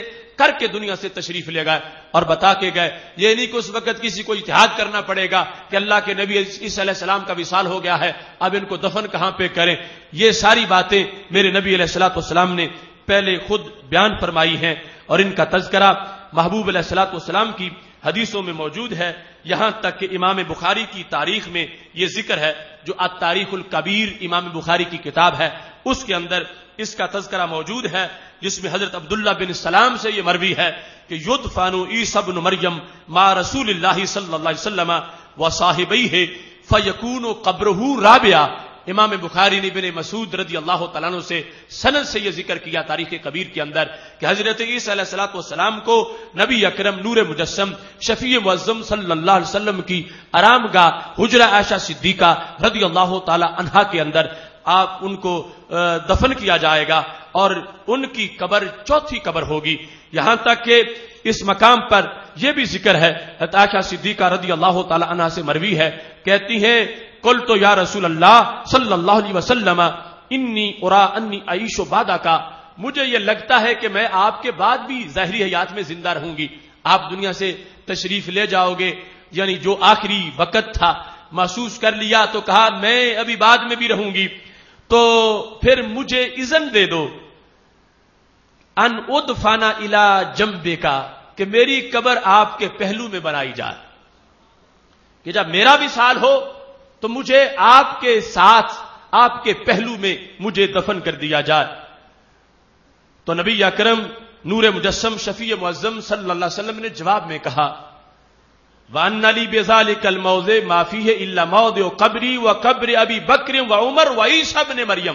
کر کے دنیا سے تشریف لے گئے اور بتا کے گئے. یہ نہیں کہ اس وقت کسی کو اجتہاد کرنا پڑے گا کہ اللہ کے نبی عیسی علیہ السلام کا وصال ہو گیا ہے, اب ان کو دفن کہاں پہ کریں. یہ ساری باتیں میرے نبی علیہ الصلوۃ والسلام نے پہلے خود بیان فرمائی ہیں اور ان کا تذکرہ محبوب علیہ الصلوۃ والسلام کی حدیثوں میں موجود ہے. یہاں تک کہ امام بخاری کی تاریخ میں یہ ذکر ہے, جو التاریخ الکبیر امام بخاری کی کتاب ہے اس کے اندر اس کا تذکرہ موجود ہے, جس میں حضرت عبداللہ بن سلام سے یہ مروی ہے کہ یدفن عیسی ابن مریم مع رسول اللہ صلی اللہ علیہ وسلم وصاحبیہ فیکون قبرہ رابعہ. امام بخاری نے ابن مسعود رضی اللہ تعالیٰ عنہ سے سند سے یہ ذکر کیا تاریخ کبیر کے اندر کہ حضرت عیسی علیہ الصلوۃ والسلام کو نبی اکرم نور مجسم شفیع معظم صلی اللہ علیہ وسلم کی آرام گاہ حجرہ عائشہ صدیقہ رضی اللہ تعالی عنہا کے اندر آپ ان کو دفن کیا جائے گا اور ان کی قبر چوتھی قبر ہوگی. یہاں تک کہ اس مقام پر یہ بھی ذکر ہے, عائشہ صدیقہ رضی اللہ تعالی عنہا سے مروی ہے, کہتی ہیں قلت یا رسول اللہ صلی اللہ علیہ وسلم انی ارا انی اعیش بعدک, مجھے یہ لگتا ہے کہ میں آپ کے بعد بھی ظاہری حیات میں زندہ رہوں گی. آپ دنیا سے تشریف لے جاؤ گے, یعنی جو آخری وقت تھا محسوس کر لیا تو کہا میں ابھی بعد میں بھی رہوں گی, تو پھر مجھے اذن دے دو ان ادفن الی جنبک, کہ میری قبر آپ کے پہلو میں بنائی جائے, کہ جب میرا وصال ہو تو مجھے آپ کے ساتھ آپ کے پہلو میں مجھے دفن کر دیا جائے. تو نبی اکرم نور مجسم شفیع معظم صلی اللہ علیہ وسلم نے جواب میں کہا وَأَنَّ لِي بِذَلِكَ الْمَوْضِعِ مَا فِيهِ إِلَّا مَوْضِعُ قَبْرِي وَقَبْرِ أَبِي بَكْرٍ وَعُمَرَ وَعِيسَى ابْنِ مریم.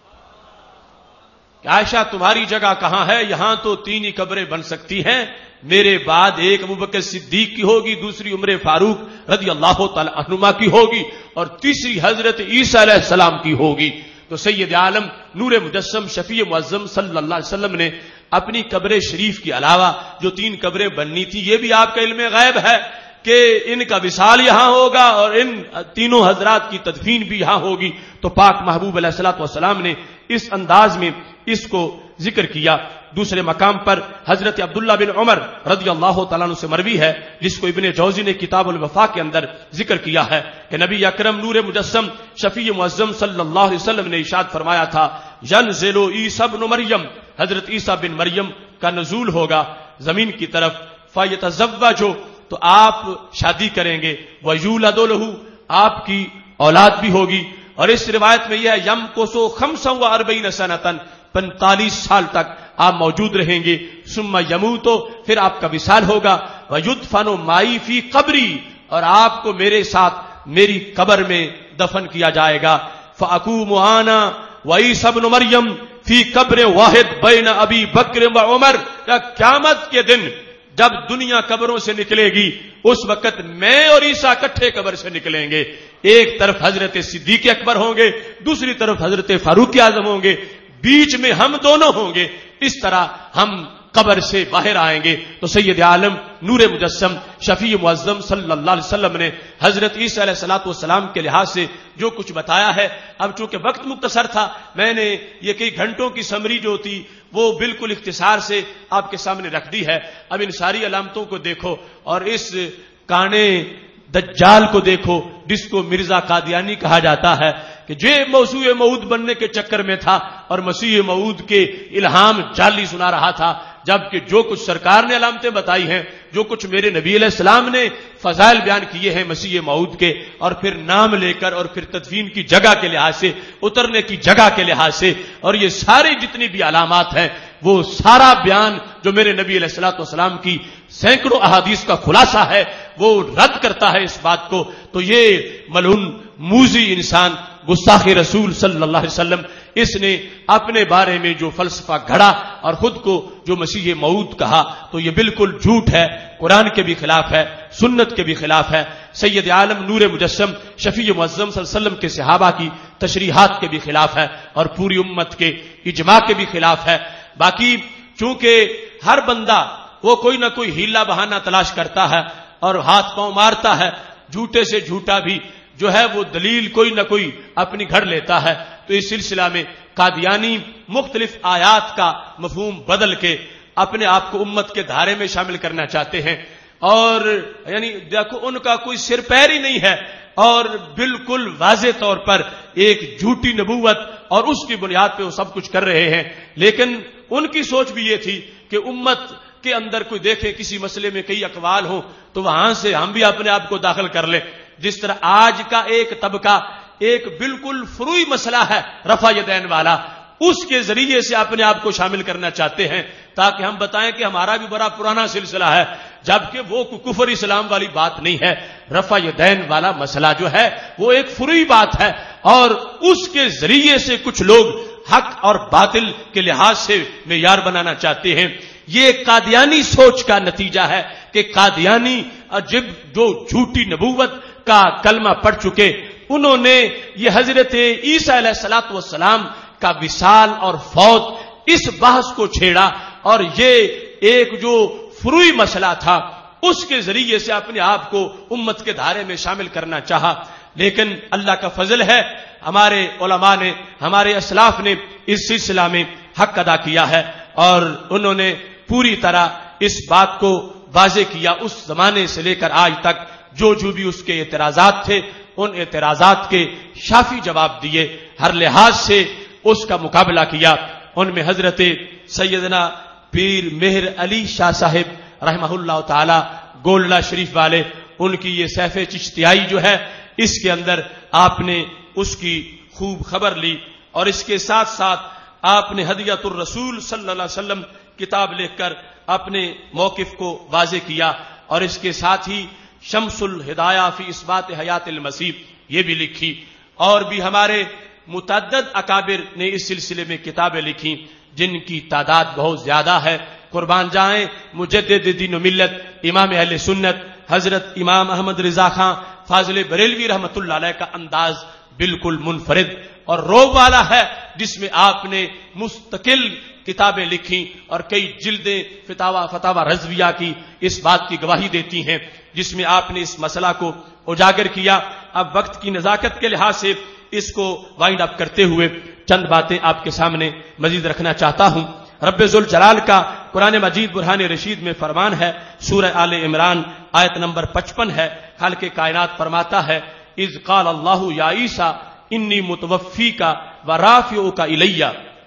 عائشہ تمہاری جگہ کہاں ہے؟ یہاں تو تین ہی قبریں بن سکتی ہیں, میرے بعد ایک ابوبکر صدیق کی ہوگی, دوسری عمر فاروق رضی اللہ تعالی عنہما کی ہوگی, اور تیسری حضرت عیسیٰ علیہ السلام کی ہوگی. تو سید عالم نور مجسم شفیع معظم صلی اللہ علیہ وسلم نے اپنی قبر شریف کے علاوہ جو تین قبریں بننی تھی, یہ بھی آپ کا علم غیب ہے کہ ان کا وصال یہاں ہوگا اور ان تینوں حضرات کی تدفین بھی یہاں ہوگی. تو پاک محبوب علیہ الصلوۃ والسلام نے اس انداز میں اس کو ذکر کیا. دوسرے مقام پر حضرت عبداللہ بن عمر رضی اللہ تعالیٰ عنہ سے مروی ہے, جس کو ابن جوزی نے کتاب الوفا کے اندر ذکر کیا ہے کہ نبی اکرم نور مجسم شفیع معظم صلی اللہ علیہ وسلم نے ارشاد فرمایا تھا ینزل عیسی ابن مریم, حضرت عیسیٰ بن مریم کا نزول ہوگا زمین کی طرف, فیتزوج, تو آپ شادی کریں گے, ویولد لہ, آپ کی اولاد بھی ہوگی. اور اس روایت میں یہ ہے یمکث 45 سنۃ, 45 سال تک آپ موجود رہیں گے. ثم یموت, پھر آپ کا وصال ہوگا. ویدفن معی فی قبری, اور آپ کو میرے ساتھ میری قبر میں دفن کیا جائے گا. فاقوم انا وعیسی ابن مریم فی قبر واحد بین ابی بکر و عمر. قیامت کے دن جب دنیا قبروں سے نکلے گی اس وقت میں اور عیسیٰ اکٹھے قبر سے نکلیں گے. ایک طرف حضرت صدیق اکبر ہوں گے, دوسری طرف حضرت فاروق اعظم ہوں گے, بیچ میں ہم دونوں ہوں گے. اس طرح ہم قبر سے باہر آئیں گے. تو سید عالم نور مجسم شفیع معظم صلی اللہ علیہ وسلم نے حضرت عیسیٰ علیہ الصلوۃ والسلام کے لحاظ سے جو کچھ بتایا ہے, اب چونکہ وقت مختصر تھا میں نے یہ کئی گھنٹوں کی سمری جو تھی وہ بالکل اختصار سے آپ کے سامنے رکھ دی ہے. اب ان ساری علامتوں کو دیکھو اور اس کانے دجال کو دیکھو جس کو مرزا قادیانی کہا جاتا ہے کہ جو موضوع موعود بننے کے چکر میں تھا اور مسیح موعود کے الہام جعلی سنا رہا تھا, جبکہ جو کچھ سرکار نے علامتیں بتائی ہیں, جو کچھ میرے نبی علیہ السلام نے فضائل بیان کیے ہیں مسیح موعود کے, اور پھر نام لے کر اور پھر تدفین کی جگہ کے لحاظ سے, اترنے کی جگہ کے لحاظ سے, اور یہ ساری جتنی بھی علامات ہیں وہ سارا بیان جو میرے نبی علیہ الصلوۃ والسلام کی سینکڑوں احادیث کا خلاصہ ہے وہ رد کرتا ہے اس بات کو. تو یہ ملعون موذی انسان گستاخ رسول صلی اللہ علیہ وسلم, اس نے اپنے بارے میں جو فلسفہ گھڑا اور خود کو جو مسیح موعود کہا تو یہ بالکل جھوٹ ہے, قرآن کے بھی خلاف ہے, سنت کے بھی خلاف ہے, سید عالم نور مجسم شفیع معظم صلی اللہ علیہ وسلم کے صحابہ کی تشریحات کے بھی خلاف ہے, اور پوری امت کے اجماع کے بھی خلاف ہے. باقی چونکہ ہر بندہ وہ کوئی نہ کوئی ہیلا بہانہ تلاش کرتا ہے اور ہاتھ پاؤں مارتا ہے, جھوٹے سے جھوٹا بھی جو ہے وہ دلیل کوئی نہ کوئی اپنی گھڑ لیتا ہے. تو اس سلسلہ میں قادیانی مختلف آیات کا مفہوم بدل کے اپنے آپ کو امت کے دھارے میں شامل کرنا چاہتے ہیں، اور یعنی دیکھو ان کا کوئی سر پیر ہی نہیں ہے، اور بالکل واضح طور پر ایک جھوٹی نبوت اور اس کی بنیاد پہ وہ سب کچھ کر رہے ہیں۔ لیکن ان کی سوچ بھی یہ تھی کہ امت کے اندر کوئی دیکھے کسی مسئلے میں کئی اقوال ہوں تو وہاں سے ہم بھی اپنے آپ کو داخل کر لیں۔ جس طرح آج کا ایک طبقہ ایک بالکل فروعی مسئلہ ہے رفع یدین والا، اس کے ذریعے سے اپنے آپ کو شامل کرنا چاہتے ہیں تاکہ ہم بتائیں کہ ہمارا بھی بڑا پرانا سلسلہ ہے، جبکہ وہ کفر اسلام والی بات نہیں ہے۔ رفع یدین والا مسئلہ جو ہے وہ ایک فروعی بات ہے، اور اس کے ذریعے سے کچھ لوگ حق اور باطل کے لحاظ سے معیار بنانا چاہتے ہیں۔ یہ قادیانی سوچ کا نتیجہ ہے کہ قادیانی جو جھوٹی نبوت کا کلمہ پڑھ چکے، انہوں نے یہ حضرت عیسیٰ علیہ الصلوۃ والسلام کا وصال اور فوت اس بحث کو چھیڑا، اور یہ ایک جو فروعی مسئلہ تھا اس کے ذریعے سے اپنے آپ کو امت کے دھارے میں شامل کرنا چاہا۔ لیکن اللہ کا فضل ہے، ہمارے علماء نے، ہمارے اسلاف نے اس سلسلہ میں حق ادا کیا ہے، اور انہوں نے پوری طرح اس بات کو واضح کیا۔ اس زمانے سے لے کر آج تک جو بھی اس کے اعتراضات تھے، ان اعتراضات کے شافی جواب دیے، ہر لحاظ سے اس کا مقابلہ کیا۔ ان میں حضرت سیدنا پیر مہر علی شاہ صاحب رحمہ اللہ تعالی گولڈا شریف والے، ان کی یہ سیف چشتیائی جو ہے، اس کے اندر آپ نے اس کی خوب خبر لی، اور اس کے ساتھ ساتھ آپ نے ہدیۃ الرسول صلی اللہ علیہ وسلم کتاب لکھ کر اپنے موقف کو واضح کیا، اور اس کے ساتھ ہی شمس الہدایہ فی اثبات حیات المسیح یہ بھی لکھی، اور بھی ہمارے متعدد اکابر نے اس سلسلے میں کتابیں لکھی جن کی تعداد بہت زیادہ ہے۔ قربان جائیں مجدد دین و ملت امام اہل سنت حضرت امام احمد رضا خان فاضل بریلوی رحمۃ اللہ علیہ کا انداز بالکل منفرد اور روب والا ہے، جس میں آپ نے مستقل کتابیں لکھی اور کئی جلدیں فتاوی رضویہ کی اس بات کی گواہی دیتی ہیں، جس میں آپ نے اس مسئلہ کو اجاگر کیا۔ اب وقت کی نزاکت کے لحاظ سے اس کو وائنڈ اپ کرتے ہوئے چند باتیں آپ کے سامنے مزید رکھنا چاہتا ہوں۔ رب ذوالجلال کا قرآن مجید برہان رشید میں فرمان ہے، سورہ آل عمران آیت نمبر 55 ہے، خالق کائنات فرماتا ہے اذ قال اللہ یا عیسیٰ انی متوفیک ورافعک الی،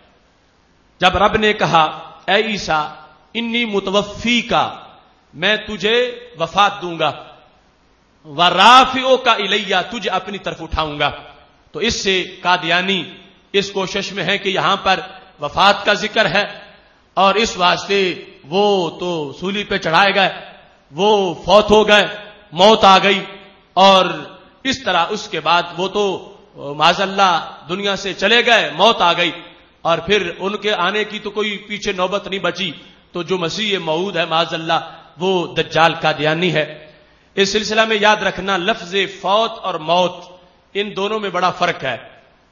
جب رب نے کہا اے عیسیٰ انی متوفیک، میں تجھے وفات دوں گا، ورافعک الی، تجھے اپنی طرف اٹھاؤں گا، تو اس سے قادیانی اس کوشش میں ہے کہ یہاں پر وفات کا ذکر ہے، اور اس واسطے وہ تو سولی پہ چڑھائے گئے، وہ فوت ہو گئے، موت آ گئی، اور اس طرح اس کے بعد وہ تو معاذ اللہ دنیا سے چلے گئے، موت آ گئی، اور پھر ان کے آنے کی تو کوئی پیچھے نوبت نہیں بچی، تو جو مسیح موعود ہے معاذ اللہ وہ دجال قادیانی ہے۔ اس سلسلہ میں یاد رکھنا لفظ فوت اور موت ان دونوں میں بڑا فرق ہے۔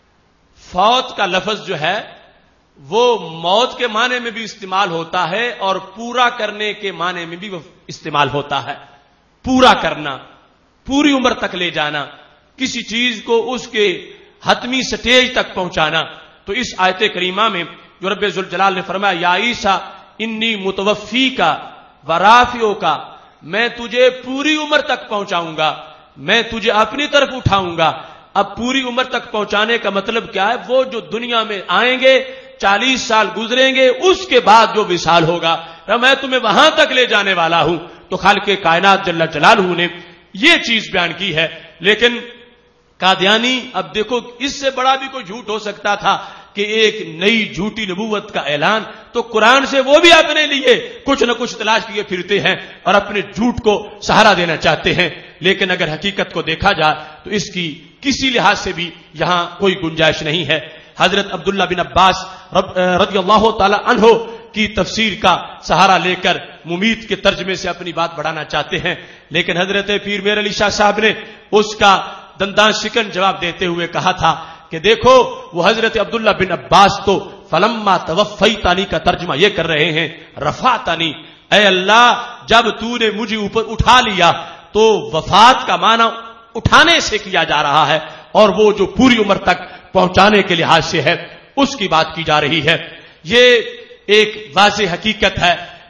فوت کا لفظ جو ہے وہ موت کے معنی میں بھی استعمال ہوتا ہے اور پورا کرنے کے معنی میں بھی استعمال ہوتا ہے۔ پورا کرنا، پوری عمر تک لے جانا، کسی چیز کو اس کے حتمی سٹیج تک پہنچانا۔ تو اس آیت کریمہ میں جو رب ذوالجلال نے فرمایا یا عیسیٰ انی متوفیک ورافعک، میں تجھے پوری عمر تک پہنچاؤں گا، میں تجھے اپنی طرف اٹھاؤں گا۔ اب پوری عمر تک پہنچانے کا مطلب کیا ہے؟ وہ جو دنیا میں آئیں گے، 40 سال گزریں گے، اس کے بعد جو وصال ہوگا میں تمہیں وہاں تک لے جانے والا ہوں۔ تو خالق کائنات جل جلالہ نے یہ چیز بیان کی ہے۔ لیکن قادیانی، اب دیکھو اس سے بڑا بھی کوئی جھوٹ ہو سکتا تھا کہ ایک نئی جھوٹی نبوت کا اعلان، تو قرآن سے وہ بھی اپنے لیے کچھ نہ کچھ تلاش کیے پھرتے ہیں اور اپنے جھوٹ کو سہارا دینا چاہتے ہیں۔ لیکن اگر حقیقت کو دیکھا جائے تو اس کی کسی لحاظ سے بھی یہاں کوئی گنجائش نہیں ہے۔ حضرت عبداللہ بن عباس رضی اللہ تعالی عنہ کی تفسیر کا سہارا لے کر ممید کے ترجمے سے اپنی بات بڑھانا چاہتے ہیں، لیکن حضرت پیر میر علی شاہ صاحب نے اس کا دندان شکن جواب دیتے ہوئے کہا تھا کہ دیکھو وہ حضرت عبداللہ بن عباس تو فلما توفیتنی کا ترجمہ یہ کر رہے ہیں رفعتنی، اے اللہ جب تو نے مجھے اوپر اٹھا لیا، تو وفات کا معنی اٹھانے سے کیا جا رہا ہے، اور وہ جو پوری عمر تک پہنچانے کے لحاظ سے ہے اس کی بات کی جا رہی ہے۔ یہ ایک واضح حقیقت ہے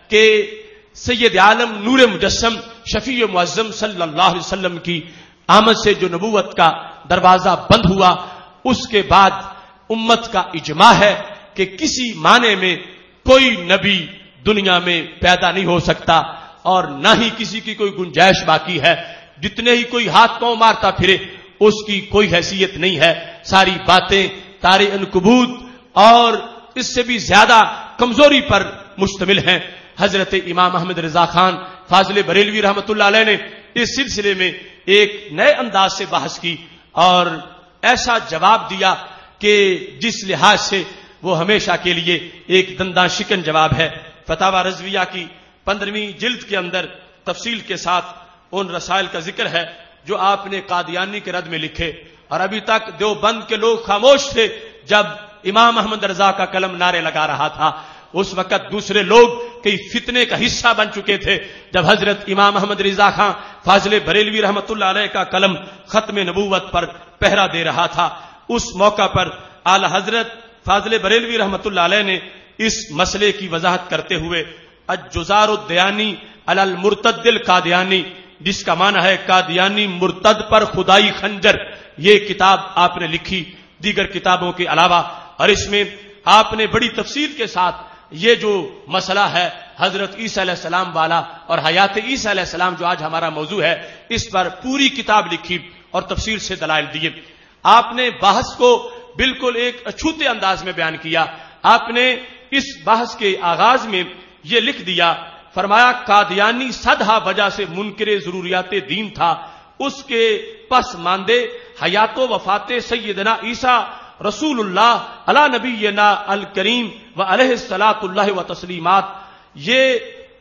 کہ سید عالم نور مجسم شفیع معظم صلی اللہ علیہ وسلم کی آمد سے جو نبوت کا دروازہ بند ہوا، اس کے بعد امت کا اجماع ہے کہ کسی معنی میں کوئی نبی دنیا میں پیدا نہیں ہو سکتا اور نہ ہی کسی کی کوئی گنجائش باقی ہے. جتنے ہی کوئی ہاتھ پاؤں مارتا پھرے اس کی کوئی حیثیت نہیں ہے. ساری باتیں تار عنکبوت اور اس سے بھی زیادہ کمزوری پر مشتمل ہیں. حضرت امام احمد رضا خان فاضل بریلوی رحمۃ اللہ علیہ نے اس سلسلے میں ایک نئے انداز سے بحث کی اور ایسا جواب دیا کہ جس لحاظ سے وہ ہمیشہ کے لیے ایک دنداں شکن جواب ہے. فتاوی رضویہ کی 15ویں جلد کے اندر تفصیل کے ساتھ ان رسائل کا ذکر ہے جو آپ نے قادیانی کے رد میں لکھے، اور ابھی تک دیوبند کے لوگ خاموش تھے جب امام احمد رضا کا قلم نعرے لگا رہا تھا. اس وقت دوسرے لوگ کئی فتنے کا حصہ بن چکے تھے. جب حضرت امام احمد رضا خان فاضل بریلوی رحمۃ اللہ علیہ کا قلم ختم نبوت پر پہرا دے رہا تھا، اس موقع پر اعلی حضرت فاضل بریلوی رحمۃ اللہ علیہ نے اس مسئلے کی وضاحت کرتے ہوئے الجزار الدیانی علی المرتد القادیانی، جس کا معنی ہے قادیانی مرتد پر خدائی خنجر، یہ کتاب آپ نے لکھی دیگر کتابوں کے علاوہ. اور اس میں آپ نے بڑی تفصیل کے ساتھ یہ جو مسئلہ ہے حضرت عیسیٰ علیہ السلام والا اور حیات عیسیٰ علیہ السلام جو آج ہمارا موضوع ہے، اس پر پوری کتاب لکھی اور تفصیل سے دلائل دیے. آپ نے بحث کو بالکل ایک اچھوتے انداز میں بیان کیا. آپ نے اس بحث کے آغاز میں یہ لکھ دیا، فرمایا قادیانی صدہا وجہ سے منکر ضروریات دین تھا، اس کے پس ماندے حیات و وفات سیدنا عیسیٰ رسول اللہ علی نبینا الکریم و علیہ الصلاۃ اللہ و تسلیمات. یہ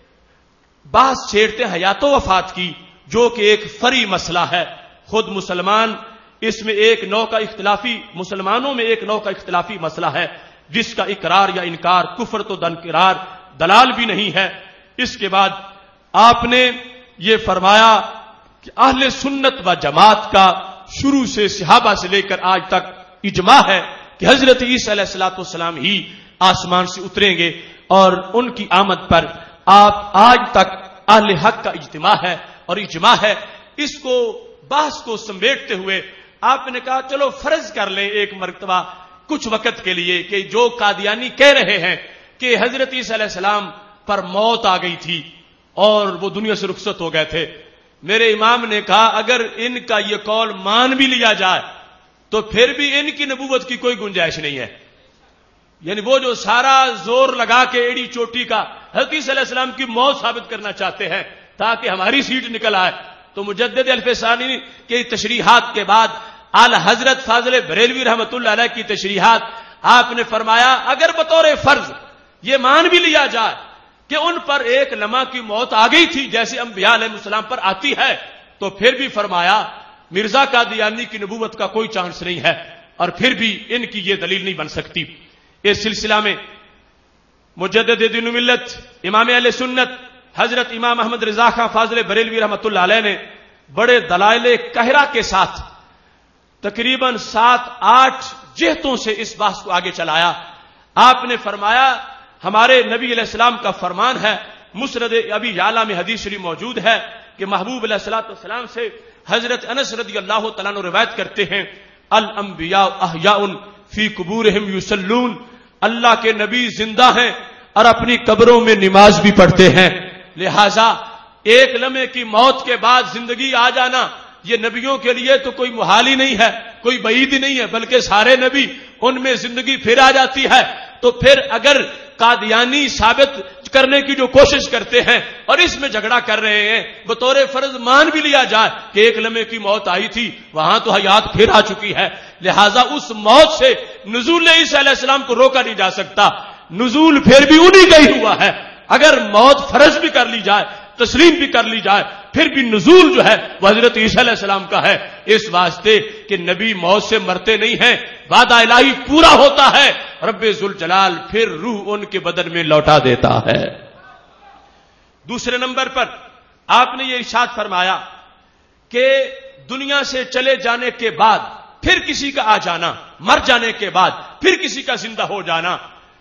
بحث چھیڑتے حیات و وفات کی جو کہ ایک فری مسئلہ ہے. خود مسلمان اس میں ایک نوع کا اختلافی، مسلمانوں میں ایک نوع کا اختلافی مسئلہ ہے جس کا اقرار یا انکار کفر تو دنکرار دلال بھی نہیں ہے. اس کے بعد آپ نے یہ فرمایا کہ اہل سنت و جماعت کا شروع سے صحابہ سے لے کر آج تک اجماع ہے کہ حضرت عیسیٰ علیہ الصلوۃ والسلام ہی آسمان سے اتریں گے، اور ان کی آمد پر آپ آج تک اہل حق کا اجتماع ہے اور اجماع ہے. اس کو بحث کو سمیٹتے ہوئے آپ نے کہا چلو فرض کر لیں ایک مرتبہ کچھ وقت کے لیے کہ جو قادیانی کہہ رہے ہیں کہ حضرت عیسیٰ علیہ السلام پر موت آ گئی تھی اور وہ دنیا سے رخصت ہو گئے تھے. میرے امام نے کہا اگر ان کا یہ قول مان بھی لیا جائے تو پھر بھی ان کی نبوت کی کوئی گنجائش نہیں ہے. یعنی وہ جو سارا زور لگا کے ایڑی چوٹی کا حضرت عیسیٰ علیہ السلام کی موت ثابت کرنا چاہتے ہیں تاکہ ہماری سیٹ نکل آئے، تو مجدد الفسانی کے تشریحات کے بعد اعلی حضرت فاضل بریلوی رحمۃ اللہ علیہ کی تشریحات آپ نے فرمایا اگر بطور فرض یہ مان بھی لیا جائے کہ ان پر ایک لمحہ کی موت آ گئی تھی جیسے انبیاء علیہ السلام پر آتی ہے، تو پھر بھی فرمایا مرزا قادیانی کی نبوت کا کوئی چانس نہیں ہے اور پھر بھی ان کی یہ دلیل نہیں بن سکتی. اس سلسلہ میں مجدد دین ملت امام اہل سنت حضرت امام احمد رضا خان فاضل بریلوی رحمۃ اللہ علیہ نے بڑے دلائل قہرہ کے ساتھ تقریباً 7-8 جہتوں سے اس بحث کو آگے چلایا. آپ نے فرمایا ہمارے نبی علیہ السلام کا فرمان ہے، مسند ابی یعلا میں حدیث شریف موجود ہے کہ محبوب علیہ الصلوۃ والسلام سے حضرت انس رضی اللہ تعالیٰ عنہ روایت کرتے ہیں الانبیاء احیاء فی قبورہم یصلون، اللہ کے نبی زندہ ہیں اور اپنی قبروں میں نماز بھی پڑھتے ہیں. لہذا ایک لمحے کی موت کے بعد زندگی آ جانا یہ نبیوں کے لیے تو کوئی محال ہی نہیں ہے، کوئی بعید ہی نہیں ہے، بلکہ سارے نبی ان میں زندگی پھر آ جاتی ہے. تو پھر اگر قادیانی ثابت کرنے کی جو کوشش کرتے ہیں اور اس میں جھگڑا کر رہے ہیں بطور فرض مان بھی لیا جائے کہ ایک لمحے کی موت آئی تھی، وہاں تو حیات پھر آ چکی ہے. لہذا اس موت سے نزول عیسیٰ علیہ السلام کو روکا نہیں جا سکتا، نزول پھر بھی انہی کا ہی ہوا ہے. اگر موت فرض بھی کر لی جائے، تسلیم بھی کر لی جائے، پھر بھی نزول جو ہے وہ حضرت عیسیٰ علیہ السلام کا ہے، اس واسطے کہ نبی موت سے مرتے نہیں ہیں، وعدہ الہی پورا ہوتا ہے، رب ذوالجلال پھر روح ان کے بدن میں لوٹا دیتا ہے. دوسرے نمبر پر آپ نے یہ ارشاد فرمایا کہ دنیا سے چلے جانے کے بعد پھر کسی کا آ جانا، مر جانے کے بعد پھر کسی کا زندہ ہو جانا،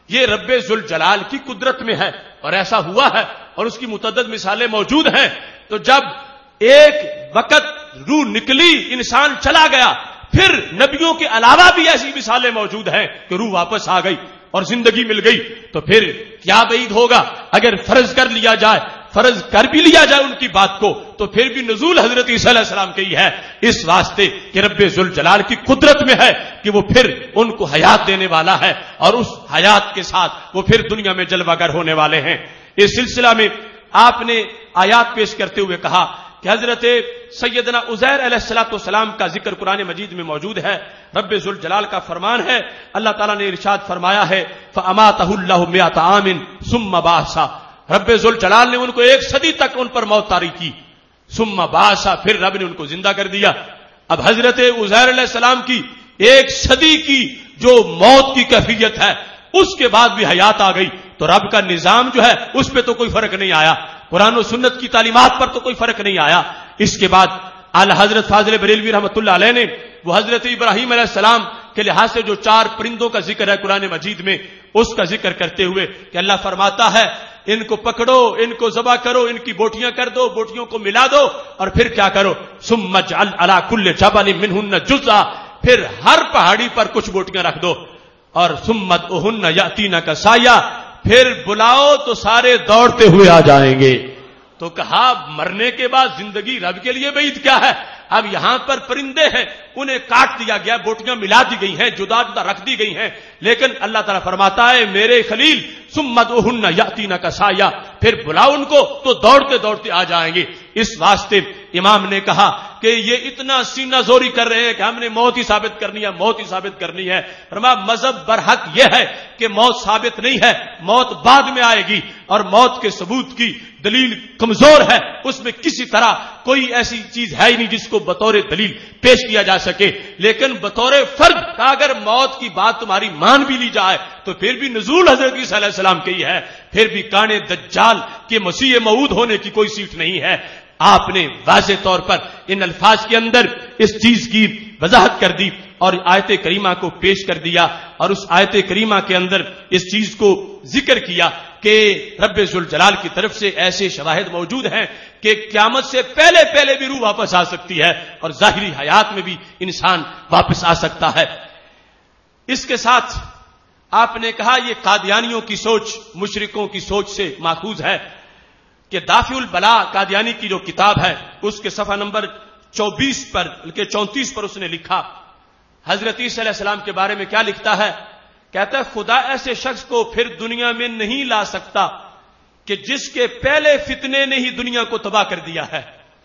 یہ رب ذوالجلال کی قدرت میں ہے اور ایسا ہوا ہے اور اس کی متعدد مثالیں موجود ہیں. تو جب ایک وقت روح نکلی انسان چلا گیا, پھر نبیوں کے علاوہ بھی ایسی مثالیں موجود ہیں کہ روح واپس آ گئی اور زندگی مل گئی. تو پھر کیا بعید ہوگا اگر فرض کر لیا جائے, فرض کر بھی لیا جائے ان کی بات کو, تو پھر بھی نزول حضرت عیسیٰ علیہ السلام کی ہے اس واسطے کہ رب ذوالجلال کی قدرت میں ہے کہ وہ پھر ان کو حیات دینے والا ہے اور اس حیات کے ساتھ وہ پھر دنیا میں جلوہ گر ہونے والے ہیں. اس سلسلہ میں آپ نے آیات پیش کرتے ہوئے کہا کہ حضرت سیدنا عزیر علیہ السلام کا ذکر قرآن مجید میں موجود ہے. رب ذوالجلال کا فرمان ہے, اللہ تعالیٰ نے ارشاد فرمایا ہے فَأَمَاتَهُ اللَّهُ مِئَةَ عَامٍ ثُمَّ بَعَثَهُ, رب ذوالجلال نے ان کو 1 صدی تک ان پر موت طاری کی, ثم بعث, پھر رب نے ان کو زندہ کر دیا. اب حضرت عزیر علیہ السلام کی 1 صدی کی جو موت کی کیفیت ہے اس کے بعد بھی حیات آ گئی, تو رب کا نظام جو ہے اس پہ تو کوئی فرق نہیں آیا, قرآن و سنت کی تعلیمات پر تو کوئی فرق نہیں آیا. اس کے بعد اعلی حضرت فاضل بریلوی رحمۃ اللہ علیہ نے وہ حضرت ابراہیم علیہ السلام کے لحاظ سے جو 4 پرندوں کا ذکر ہے قرآن مجید میں, اس کا ذکر کرتے ہوئے کہ اللہ فرماتا ہے ان کو پکڑو, ان کو ذبح کرو, ان کی بوٹیاں کر دو, بوٹیوں کو ملا دو, اور پھر کیا کرو ثم اجعل علی کل جبل منہن جزءا, پھر ہر پہاڑی پر کچھ بوٹیاں رکھ دو, اور ثم ادعوہن یاتینک سعیا, پھر بلاؤ تو سارے دوڑتے ہوئے آ جائیں گے. تو کہا مرنے کے بعد زندگی رب کے لیے بعید کیا ہے؟ اب یہاں پر پرندے ہیں انہیں کاٹ دیا گیا, بوٹیاں ملا دی گئی ہیں, جدا جدا رکھ دی گئی ہیں, لیکن اللہ تعالیٰ فرماتا ہے میرے خلیل ثم ادعوہن یاتینک سعیا, پھر بلاؤ ان کو تو دوڑتے دوڑتے آ جائیں گے. اس واسطے امام نے کہا کہ یہ اتنا سینہ زوری کر رہے ہیں کہ ہم نے موت ہی ثابت کرنی ہے, موت ہی ثابت کرنی ہے. فرمایا مذہب برحق یہ ہے کہ موت ثابت نہیں ہے, موت بعد میں آئے گی, اور موت کے ثبوت کی دلیل کمزور ہے, اس میں کسی طرح کوئی ایسی چیز ہے ہی نہیں جس کو بطور دلیل پیش کیا جا سکے. لیکن بطور فرض کا اگر موت کی بات تمہاری مان بھی لی جائے تو پھر بھی نزول حضرت عیسیٰ علیہ السلام کی ہے, پھر بھی کانے دجال کے مسیح موعود ہونے کی کوئی سیٹ نہیں ہے. آپ نے واضح طور پر ان الفاظ کے اندر اس چیز کی وضاحت کر دی اور آیت کریمہ کو پیش کر دیا, اور اس آیت کریمہ کے اندر اس چیز کو ذکر کیا کہ رب ذوالجلال کی طرف سے ایسے شواہد موجود ہیں کہ قیامت سے پہلے پہلے بھی روح واپس آ سکتی ہے اور ظاہری حیات میں بھی انسان واپس آ سکتا ہے. اس کے ساتھ آپ نے کہا یہ قادیانیوں کی سوچ, مشرکوں کی سوچ سے ماخوذ ہے کہ دافع البلا قادیانی کی جو کتاب ہے اس کے صفحہ نمبر 34 پر بلکہ 34 پر اس نے لکھا حضرت عیسیٰ علیہ السلام کے بارے میں کیا لکھتا ہے, کہتا ہے خدا ایسے شخص کو پھر دنیا میں نہیں لا سکتا کہ جس کے پہلے فتنے نے ہی دنیا کو تباہ کر دیا ہے.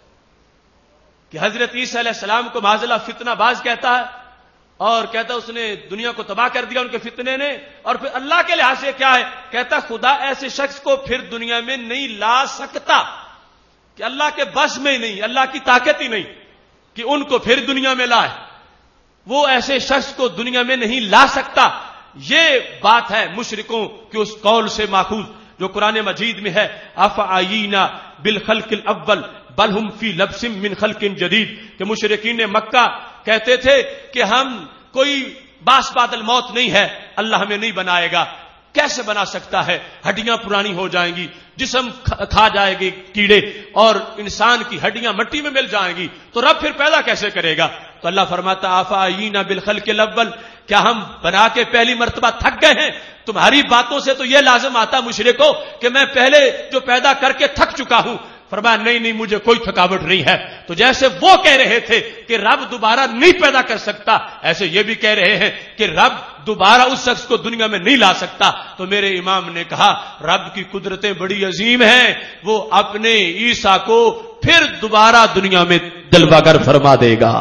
کہ حضرت عیسیٰ علیہ السلام کو معاذ اللہ فتنہ باز کہتا ہے اور کہتا ہے اس نے دنیا کو تباہ کر دیا ان کے فتنے نے, اور پھر اللہ کے لحاظ سے کیا ہے, کہتا خدا ایسے شخص کو پھر دنیا میں نہیں لا سکتا کہ اللہ کے بس میں نہیں, اللہ کی طاقت ہی نہیں کہ ان کو پھر دنیا میں لائے, وہ ایسے شخص کو دنیا میں نہیں لا سکتا. یہ بات ہے مشرکوں کے اس قول سے ماخوذ جو قرآن مجید میں ہے افعینا بالخلق الاول بل ہم فی لبس من خلق جدید, کہ مشرکین مکہ کہتے تھے کہ ہم کوئی باس بادل موت نہیں ہے, اللہ ہمیں نہیں بنائے گا. کیسے بنا سکتا ہے, ہڈیاں پرانی ہو جائیں گی, جسم کھا جائے گی کیڑے, اور انسان کی ہڈیاں مٹی میں مل جائیں گی, تو رب پھر پیدا کیسے کرے گا؟ تو اللہ فرماتا آفائینا بالخلق الاول, کیا ہم بنا کے پہلی مرتبہ تھک گئے ہیں؟ تمہاری باتوں سے تو یہ لازم آتا مشرکو کہ میں پہلے جو پیدا کر کے تھک چکا ہوں. فرمایا نہیں مجھے کوئی تھکاوٹ نہیں ہے. تو جیسے وہ کہہ رہے تھے کہ رب دوبارہ نہیں پیدا کر سکتا, ایسے یہ بھی کہہ رہے ہیں کہ رب دوبارہ اس شخص کو دنیا میں نہیں لا سکتا. تو میرے امام نے کہا رب کی قدرتیں بڑی عظیم ہیں, وہ اپنے عیسیٰ کو پھر دوبارہ دنیا میں جلوہ گر فرما دے گا.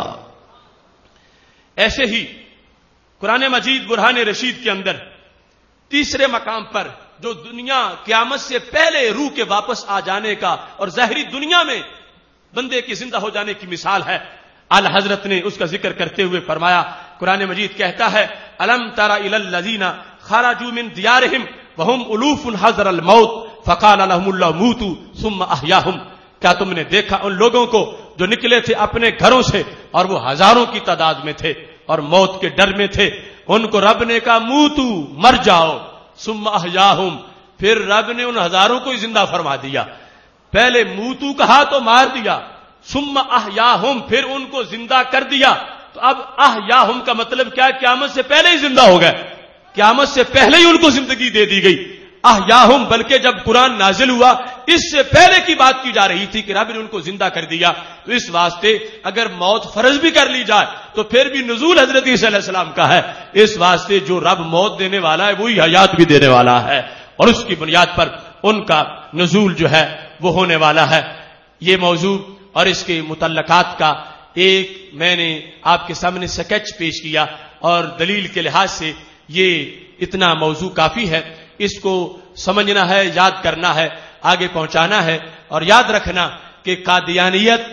ایسے ہی قرآن مجید برہان رشید کے اندر تیسرے مقام پر جو دنیا قیامت سے پہلے روح کے واپس آ جانے کا اور ظاہری دنیا میں بندے کی زندہ ہو جانے کی مثال ہے, اعلی حضرت نے اس کا ذکر کرتے ہوئے فرمایا, قرآن مجید کہتا ہے الم تر الی الذین خرجوا من دیارہم وهم الوف حذر الموت فقال لهم الله موتوا ثم احیاهم, کیا تم نے دیکھا ان لوگوں کو جو نکلے تھے اپنے گھروں سے اور وہ ہزاروں کی تعداد میں تھے اور موت کے ڈر میں تھے, ان کو رب نے کہا موتو, مر جاؤ, ثم احیاہم، پھر رب نے ان ہزاروں کو ہی زندہ فرما دیا. پہلے موتو کہا تو مار دیا، ثم احیاہم پھر ان کو زندہ کر دیا. تو اب احیاہم کا مطلب کیا؟ قیامت سے پہلے ہی زندہ ہو گئے، قیامت سے پہلے ہی ان کو زندگی دے دی گئی. احیاہم، بلکہ جب قرآن نازل ہوا اس سے پہلے کی بات کی جا رہی تھی کہ رب نے ان کو زندہ کر دیا. تو اس واسطے اگر موت فرض بھی کر لی جائے تو پھر بھی نزول حضرت عیسیٰ علیہ السلام کا ہے. اس واسطے جو رب موت دینے والا ہے وہی حیات بھی دینے والا ہے، اور اس کی بنیاد پر ان کا نزول جو ہے وہ ہونے والا ہے. یہ موضوع اور اس کے متعلقات کا ایک میں نے آپ کے سامنے سکیچ پیش کیا، اور دلیل کے لحاظ سے یہ اتنا موضوع کافی ہے. اس کو سمجھنا ہے، یاد کرنا ہے، آگے پہنچانا ہے. اور یاد رکھنا کہ قادیانیت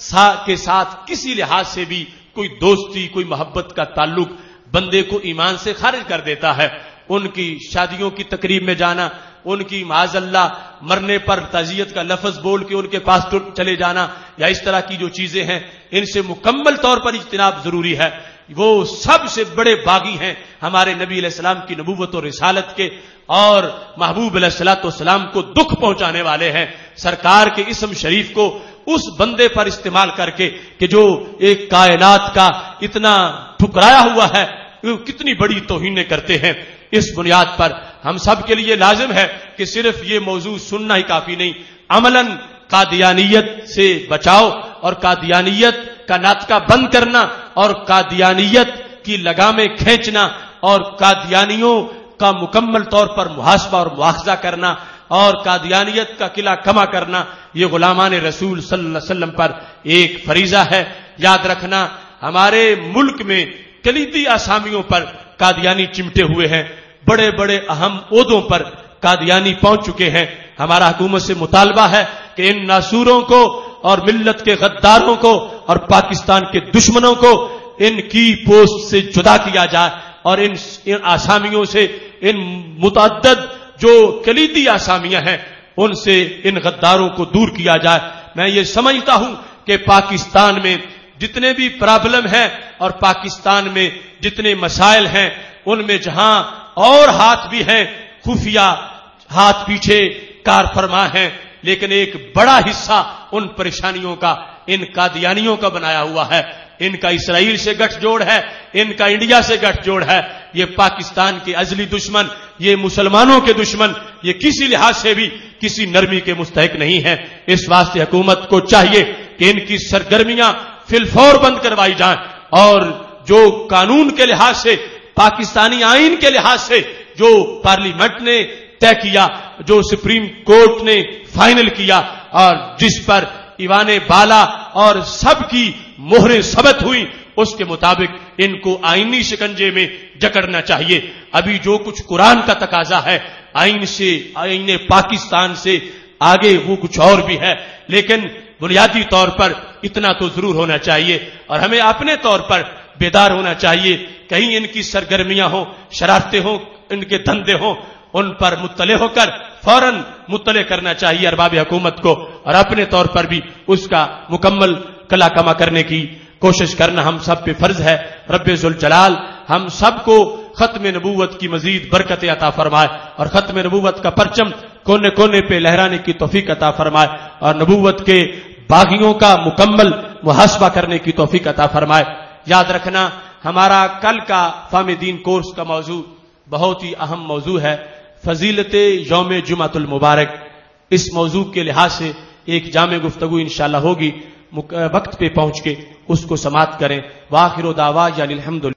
کے ساتھ کسی لحاظ سے بھی کوئی دوستی، کوئی محبت کا تعلق بندے کو ایمان سے خارج کر دیتا ہے. ان کی شادیوں کی تقریب میں جانا، ان کی معاذ اللہ مرنے پر تعزیت کا لفظ بول کے ان کے پاس چلے جانا، یا اس طرح کی جو چیزیں ہیں ان سے مکمل طور پر اجتناب ضروری ہے. وہ سب سے بڑے باغی ہیں ہمارے نبی علیہ السلام کی نبوت اور رسالت کے، اور محبوب علیہ الصلوۃ والسلام کو دکھ پہنچانے والے ہیں. سرکار کے اسم شریف کو اس بندے پر استعمال کر کے کہ جو ایک کائنات کا اتنا ٹھکرایا ہوا ہے، کتنی بڑی توہینیں کرتے ہیں. اس بنیاد پر ہم سب کے لیے لازم ہے کہ صرف یہ موضوع سننا ہی کافی نہیں، عملاً قادیانیت سے بچاؤ اور قادیانیت کا ناطقہ بند کرنا اور قادیانیت کی لگامیں کھینچنا اور قادیانیوں کا مکمل طور پر محاسبہ اور مواخذہ کرنا اور قادیانیت کا قلعہ کما کرنا، یہ غلامان رسول صلی اللہ علیہ وسلم پر ایک فریضہ ہے. یاد رکھنا ہمارے ملک میں کلیدی اسامیوں پر قادیانی چمٹے ہوئے ہیں، بڑے بڑے اہم عہدوں پر قادیانی پہنچ چکے ہیں. ہمارا حکومت سے مطالبہ ہے کہ ان ناسوروں کو اور ملت کے غداروں کو اور پاکستان کے دشمنوں کو ان کی پوسٹ سے جدا کیا جائے، اور ان آسامیوں سے، ان متعدد جو کلیدی آسامیاں ہیں ان سے ان غداروں کو دور کیا جائے. میں یہ سمجھتا ہوں کہ پاکستان میں جتنے بھی پرابلم ہیں اور پاکستان میں جتنے مسائل ہیں ان میں جہاں اور ہاتھ بھی ہیں، خفیہ ہاتھ پیچھے کار فرما ہیں، لیکن ایک بڑا حصہ ان پریشانیوں کا ان قادیانیوں کا بنایا ہوا ہے. ان کا اسرائیل سے گٹھ جوڑ ہے، ان کا انڈیا سے گٹھ جوڑ ہے. یہ پاکستان کے ازلی دشمن، یہ مسلمانوں کے دشمن، یہ کسی لحاظ سے بھی کسی نرمی کے مستحق نہیں ہیں. اس واسطے حکومت کو چاہیے کہ ان کی سرگرمیاں فی الفور بند کروائی جائیں، اور جو قانون کے لحاظ سے، پاکستانی آئین کے لحاظ سے جو پارلیمنٹ نے طے کیا، جو سپریم کورٹ نے فائنل کیا، اور جس پر ایوان بالا اور سب کی مہریں ثبت ہوئی، اس کے مطابق ان کو آئینی شکنجے میں جکڑنا چاہیے. ابھی جو کچھ قرآن کا تقاضا ہے آئین سے، آئین پاکستان سے آگے وہ کچھ اور بھی ہے، لیکن بنیادی طور پر اتنا تو ضرور ہونا چاہیے. اور ہمیں اپنے طور پر بیدار ہونا چاہیے. کہیں ان کی سرگرمیاں ہوں، شرارتیں ہوں، ان کے دھندے ہوں، ان پر مطلع ہو کر فوراً مطلع کرنا چاہیے ارباب حکومت کو، اور اپنے طور پر بھی اس کا مکمل قلع کما کرنے کی کوشش کرنا ہم سب پہ فرض ہے. رب ذوالجلال ہم سب کو ختم نبوت کی مزید برکت عطا فرمائے، اور ختم نبوت کا پرچم کونے کونے پہ لہرانے کی توفیق عطا فرمائے، اور نبوت کے باغیوں کا مکمل محاسبہ کرنے کی توفیق عطا فرمائے. یاد رکھنا ہمارا کل کا فہم دین کورس کا موضوع بہت ہی اہم موضوع ہے، فضیلت یوم جمعۃ المبارک. اس موضوع کے لحاظ سے ایک جامع گفتگو انشاءاللہ ہوگی، وقت پہ پہنچ کے اس کو سماعت کریں. وآخر دعوانا الحمدللہ.